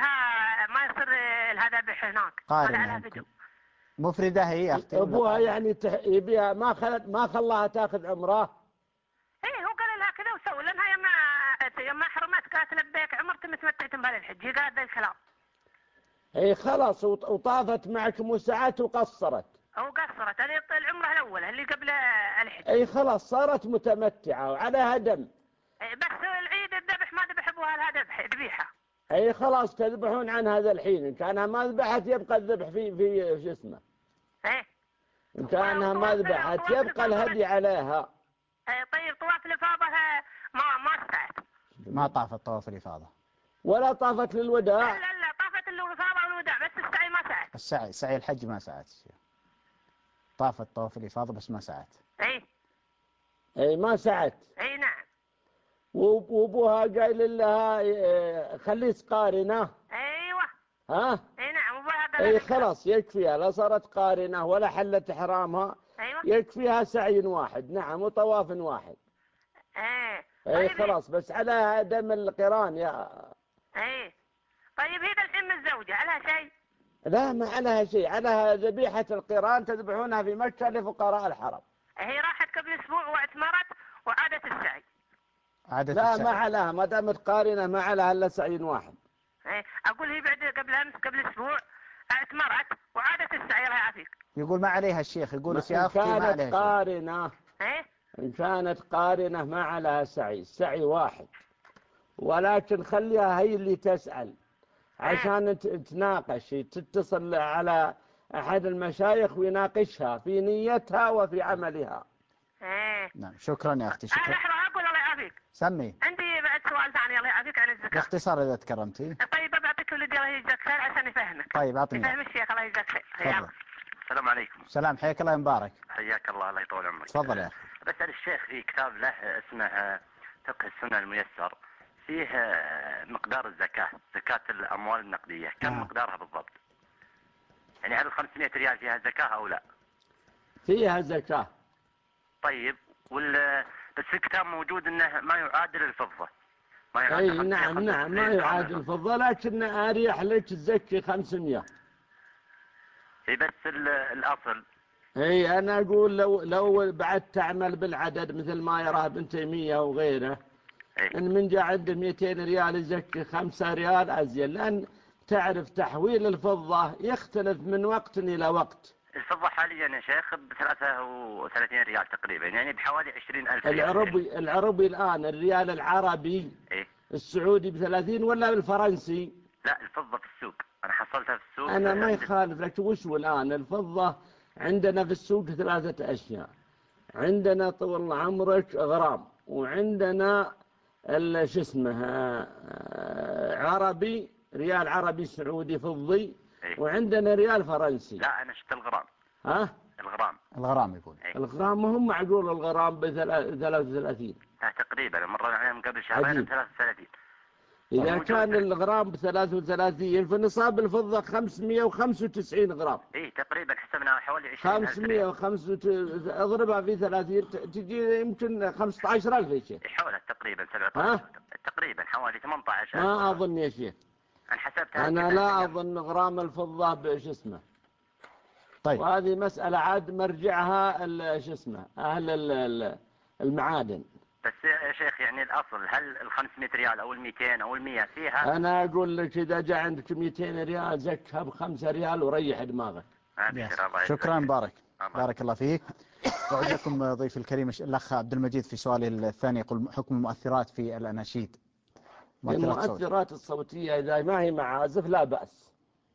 لها ذبح هناك. قارنة مفردة هي اختي. ابوها يعني يبيها ما خلاها تاخذ عمره. ايه هو قال لها كذا وسوي، لانها يوم حرمت قالت لبيك عمرت متمتعت بهالحج. هي قالت ذا الكلام. اي خلاص وطافت معكم وسعت وقصرت. او قصرت هذه العمره الاولى اللي قبل الحج. اي خلاص صارت متمتعه وعليها دم. بس العيد الذبح ما ذبح ابوها لها ذبيحه. اي خلاص تذبحون عن هذا الحين، ان كانها ما ذبحت يبقى الذبح في شو اسمه. ايه ان كانها ما ذبحت يبقى الهدي عليها. طيب طواف الافاضه ما استعت. ما طافت طواف الافاضه ولا طافت للوداع. لا طافت الافاضه والوداع بس السعي ما سعت. سعي الحج ما سعت. طافت طواف الافاضه بس ما سعت. اي ما سعت. اي نعم. وابوها قايل لها خليك قارنه. ايوه. ها. اي نعم ابوها قال. اي خلاص يكفيها، لا صارت قارنه ولا حلت حرامها. ايوه. يكفيها سعي واحد. نعم وطواف واحد. اي خلاص بس على دم القران يا. طيب هي الحين الزوجه عليها شيء؟ لا ما عليها شيء، عليها ذبيحه القران تذبحونها في مكه لفقراء الحرم. هي راحت قبل اسبوع واعتمرت وعادت السعي. لا ما عليها، ما دامت قارنه ما عليها الا سعي واحد. اقول هي بعد قبل اسبوع اعتمرت وعادت السعي الله يعافيك. يقول ما عليها الشيخ، يقول يا اختي ما عليها شيء. قارنه. إن كانت قارنة ما عليها سعي واحد، ولكن خليها هي اللي تسأل عشان تناقش، تتصل على أحد المشايخ ويناقشها في نيتها وفي عملها. نعم شكرا يا أختي. شكرا. أنا أقول الله يعافيك. سمي. عندي بعد سؤال ثاني الله يعافيك عن الزكاة. باختصار إذا تكرمتي. طيب بعطيك ولدي الله يجزاك خير عشان يفهمك. طيب أعطني. يفهم الشيخ الله يجزاك خير. السلام عليكم. سلام حياك الله يا مبارك. حياك الله الله يطول عمرك. تفضل يا أخي. بسأل الشيخ في كتاب له اسمه فقه السنة الميسر، فيه مقدار الزكاة، زكاة الأموال النقدية، كم مقدارها بالضبط؟ يعني هل 500 ريال فيها زكاة أو لا؟ فيها زكاة. طيب بس في الكتاب موجود أنه ما يعادل الفضة، ما يعادل. أي نعم ما يعادل الفضة، لكن أريح لك تزكي 500. اي بس الأصل. اي انا اقول لو بعد تعمل بالعدد مثل ما يراه ابن تيمية وغيره، ان من جاء عنده 200 ريال يزكي 5 ريال ازين، لان تعرف تحويل الفضة يختلف من وقت الى وقت. الفضة حاليا يا شيخ ب 33 ريال تقريبا، يعني بحوالي 20,000 ريال. العربي الان الريال العربي السعودي ب30 ولا بالفرنسي؟ لا الفضة في السوق، انا حصلتها في السوق. انا ما يخالف لك. وش الان الفضة عندنا في السوق 3 أشياء. عندنا طول عمرك غرام، وعندنا شو اسمه عربي، ريال عربي سعودي فضي، وعندنا ريال فرنسي. لا أنا شفت الغرام. ها؟ الغرام يقول. الغرام هم معقول الغرام ب33. تقريبا مرة عليهم قبل شهرين 33. إذا كان الغرام ب33 فنصاب الفضة 595 غرام. إيه تقريبا حسبنا حوالي 595 اضربها في 30 تجي يمكن 15,000 يا شيخ. حولها تقريبا 17 تقريبا حوالي 18,000. ما أظن يا شيخ. أنا حسبتها. أنا لا أظن غرام الفضة بش اسمه. طيب. وهذه مسألة عاد مرجعها شو اسمه أهل المعادن. بس يا شيخ يعني الأصل هل 500 ريال أو 200 أو 100 فيها؟ أنا أقول لك إذا جاء عندك 200 ريال زكها ب5 ريال وريح دماغك. شكرا بارك الله فيك. أعود لكم ضيف الكريم الأخ عبد المجيد في سؤالي الثاني، يقول حكم المؤثرات في الأناشيد. المؤثرات الصوتية إذا ما هي معازف لا بأس.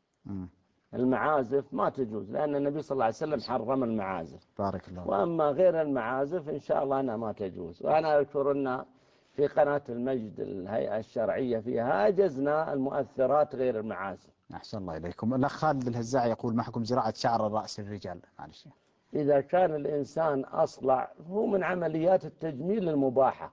المعازف ما تجوز، لأن النبي صلى الله عليه وسلم حرم المعازف. بارك الله. وأما غير المعازف إن شاء الله أنا ما تجوز. وأنا أذكر أن في قناة المجد الهيئة الشرعية فيها أجزنا المؤثرات غير المعازف. أحسن الله إليكم. الأخ خالد الهزاعي يقول ما حكم زراعة شعر الرأس للرجال؟ معلش. إذا كان الإنسان أصلع هو من عمليات التجميل المباحة.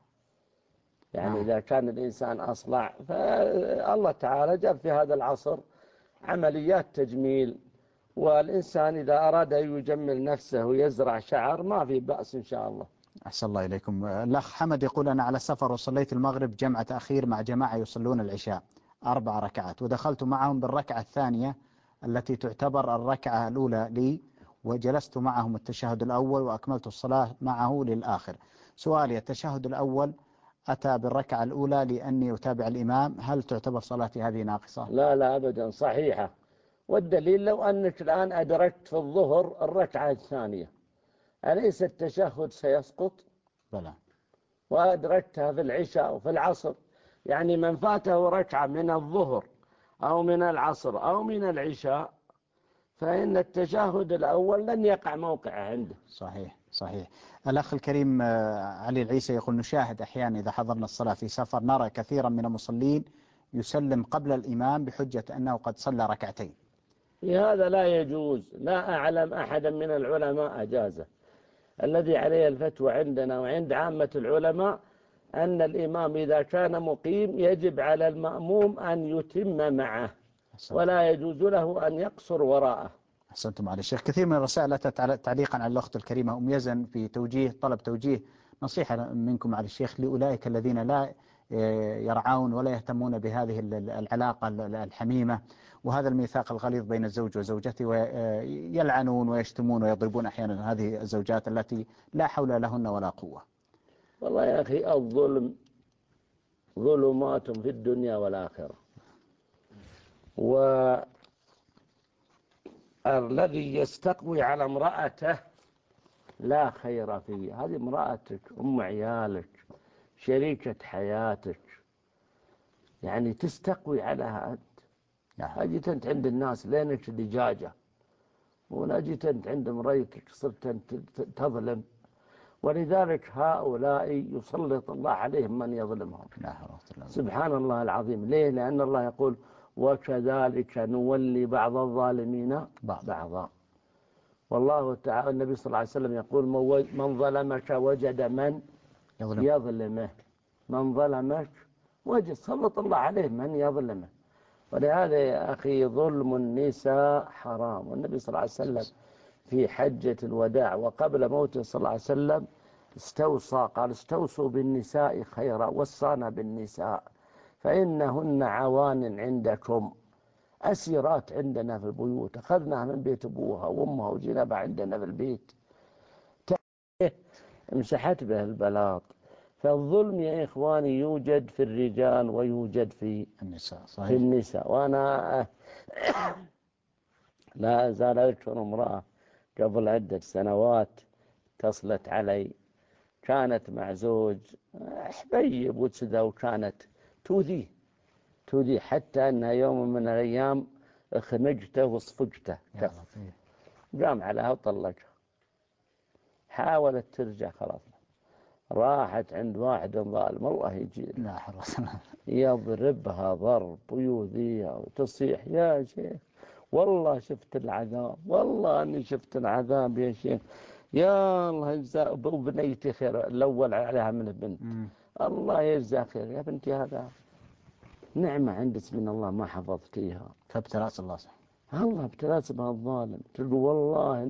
يعني إذا كان الإنسان أصلع فالله تعالى جاب في هذا العصر عمليات تجميل، والإنسان إذا أراد أن يجمل نفسه ويزرع شعر ما في بأس إن شاء الله. أحسن الله إليكم. الأخ حمد يقول أنا على سفر وصليت المغرب جمع تأخير مع جماعة يصلون العشاء 4 ركعات، ودخلت معهم بالركعة الثانية التي تعتبر الركعة الأولى لي، وجلست معهم التشهد الأول وأكملت الصلاة معه للآخر. سؤالي التشهد الأول أتى بالركعة الأولى لأني أتابع الإمام، هل تعتبر صلاتي هذه ناقصة؟ لا أبدا صحيحة. والدليل لو أنك الآن أدركت في الظهر الركعة الثانية أليس التشهد سيسقط؟ بلى. وأدركتها في العشاء وفي العصر، يعني من فاته ركعة من الظهر أو من العصر أو من العشاء فإن التشهد الأول لن يقع موقعه عنده. صحيح. الأخ الكريم علي العيسى يقول نشاهد أحيانا إذا حضرنا الصلاة في سفر نرى كثيرا من المصلين يسلم قبل الإمام بحجة أنه قد صلى ركعتين. هذا لا يجوز، لا أعلم أحدا من العلماء أجازه. الذي عليه الفتوى عندنا وعند عامة العلماء أن الإمام إذا كان مقيم يجب على المأموم أن يتم معه ولا يجوز له أن يقصر وراءه. أحسنتم على الشيخ. كثير من الرسائل أتت تعليقا على الأخت الكريمة أم يزن في طلب توجيه نصيحة منكم على الشيخ لأولئك الذين لا يرعون ولا يهتمون بهذه العلاقة الحميمة وهذا الميثاق الغليظ بين الزوج وزوجته، ويلعنون ويشتمون ويضربون أحيانا هذه الزوجات التي لا حول لهن ولا قوة. والله يا أخي الظلم ظلمات في الدنيا والآخرة، والذي يستقوي على امرأته لا خير فيه. هذه امرأتك أم عيالك شريكة حياتك، يعني تستقوي عليها أنت. أجيت أنت عند الناس لينك دجاجة، ونجيت أنت عند مريتك صرت أنت تظلم، ولذلك هؤلاء يسلط الله عليهم من يظلمهم. سبحان الله العظيم. ليه؟ لأن الله يقول وكذلك نولي بعض الظالمين بعضا. والله تعالى النبي صلى الله عليه وسلم يقول من ظلمك وجد من يظلمه، من ظلمك وجد سلط الله عليه من يظلمه. ولهذا يا أخي ظلم النساء حرام. والنبي صلى الله عليه وسلم في حجة الوداع وقبل موته صلى الله عليه وسلم استوصى، قال استوصوا بالنساء خيرا، وصانا بالنساء فإنهن عوان عندكم، أسيرات عندنا في البيوت، أخذناها من بيت أبوها وأمها وجينا عندنا في البيت، مسحت به البلاط. فالظلم يا إخواني يوجد في الرجال ويوجد في النساء، صحيح. في النساء. وأنا لا أزال أذكر امرأة قبل عدة سنوات اتصلت علي، كانت مع زوج حبيب وكذا، وكانت تؤذيه حتى أنها يوم من الأيام خنجته وصفقته، قام عليها وطلقها. حاولت ترجع خلاص، راحت عند واحد ظالم الله يجير يضربها ضرب ويؤذيها وتصيح. يا شيخ والله شفت العذاب، والله أني شفت العذاب يا شيخ، يا الله يجزاك. وبنيتي خير، الأول عليها من البنت، الله يجزاك خير يا بنتي، هذا نعمة عندك من الله ما حفظتيها. فابتلاس الله الله ابتلاس بها الظالم. تقول والله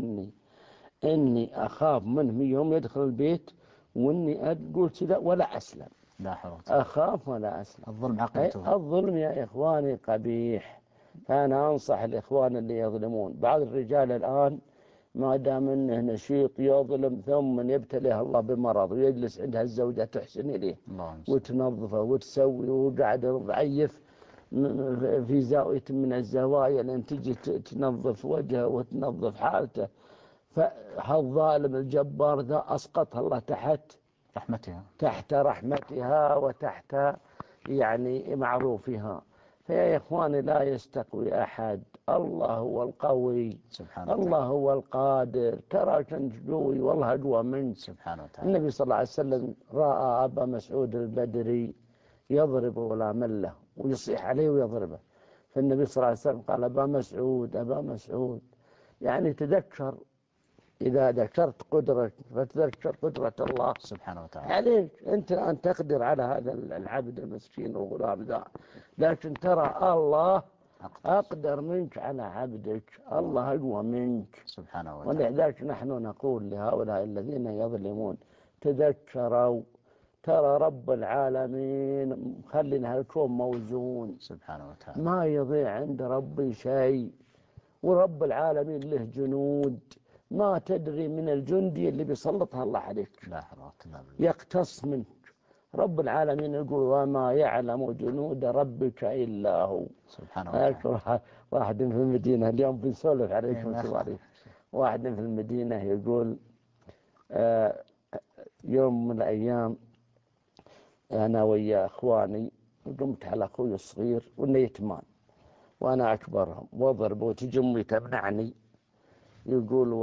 إني أخاف منه يوم يدخل البيت، وإني أقول كذا ولا أسلم، لا حول، أخاف ولا أسلم. الظلم عقبته. الظلم يا إخواني قبيح. فأنا أنصح الإخوان اللي يظلمون. بعض الرجال الآن ما دام إنه نشيط يظلم، ثم يبتليه الله بمرض ويجلس عندها الزوجة تحسن إليه وتنظفه وتسوي، وقاعد ضعيف في زاوية من الزوايا لأن تجي تنظف وجهه وتنظف حالته. فهالظالم الجبار ذا أسقطها الله تحت رحمتها وتحت يعني معروفها. فيا إخواني لا يستقوي أحد، الله هو القوي سبحانه، الله هو القادر. ترى كنت قوي والله أقوى منك سبحانه وتعالى. النبي صلى الله عليه وسلم رأى أبا مسعود البدري يضرب ولا مله ويصيح عليه ويضربه، فالنبي صلى الله عليه وسلم قال أبا مسعود يعني تذكر، إذا ذكرت قدرة فتذكر قدرة الله سبحانه وتعالى عليك. أنت الآن تقدر على هذا العبد المسكين والغلام ذا، لكن ترى الله أقدر منك على عبدك، الله أقوى منك سبحانه وتعالى. ولذلك نحن نقول لهؤلاء الذين يظلمون تذكروا، ترى رب العالمين خلينا هالكون موزون سبحانه وتعالى، ما يضيع عند ربي شيء، ورب العالمين له جنود ما تدري من الجندي اللي بيسلطها الله عليك، يقتص منك. رب العالمين يقول وما يعلم جنود ربك إلا هو سبحانه وتعالى. واحد في المدينة اليوم بنسولف عليكم سواليف، واحد في المدينة يقول يوم من الأيام أنا ويا أخواني قمت على أخوي الصغير وإنه يتمان وأنا أكبرهم وضرب وتجي أمي تمنعني، يقول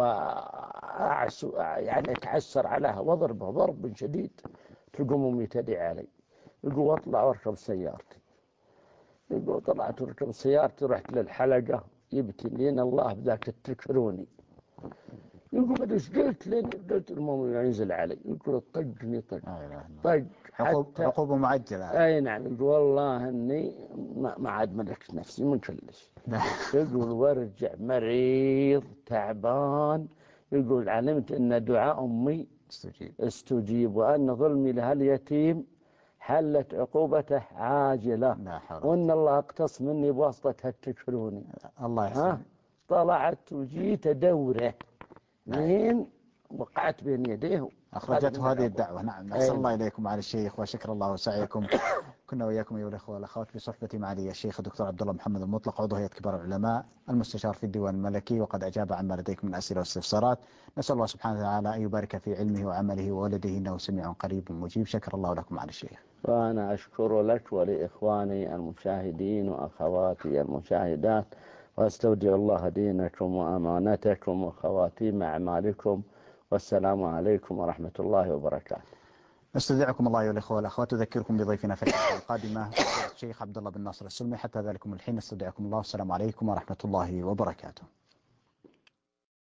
يعني أتعسر عليها وضربه ضرب شديد، تقوم أمي تدعي علي، يقول واطلع واركب سيارتي، يقول طلعت وركب سيارتي رحت للحلقة يبكي لين الله بذاك تذكروني، يقول بدي ايش قلت لين قلت المهم ينزل علي، يقول طقني طق عقوبة معجلة. اي نعم. يقول والله اني ما عاد ملكت نفسي من كلش. يقول وارجع مريض تعبان، يقول علمت ان دعاء امي استجيب وان ظلمي لها اليتيم حلت عقوبته عاجلة، وان الله اقتص مني بواسطة تذكروني. الله يحسن. طلعت وجيت ادوره مين وقعت بين يديه أخرجته هذه الدعوة. نعم. أحسن الله إليكم على الشيخ وشكر الله سعيكم. كنا وياكم أيها الأخوة والأخوات بصحبة معالي الشيخ الدكتور عبد الله محمد المطلق، عضو هيئة كبار العلماء، المستشار في الديوان الملكي، وقد أجاب عما لديكم من أسئلة واستفسارات. نسأل الله سبحانه وتعالى أن يبارك في علمه وعمله وولده إنه سميع قريب مجيب. شكر الله لكم على الشيخ. وأنا أشكر لك ولإخواني المشاهدين وأخواتي المشاهدات، واستودع الله دينكم وأمانتكم وخواتيم أعمالكم، والسلام عليكم ورحمة الله وبركاته. نستودعكم الله أيها الأخوة والأخوات. أذكركم بضيفنا في الحلقة القادمة الشيخ عبد الله بن ناصر السلمي. حتى ذلكم الحين نستودعكم الله، والسلام عليكم ورحمة الله وبركاته.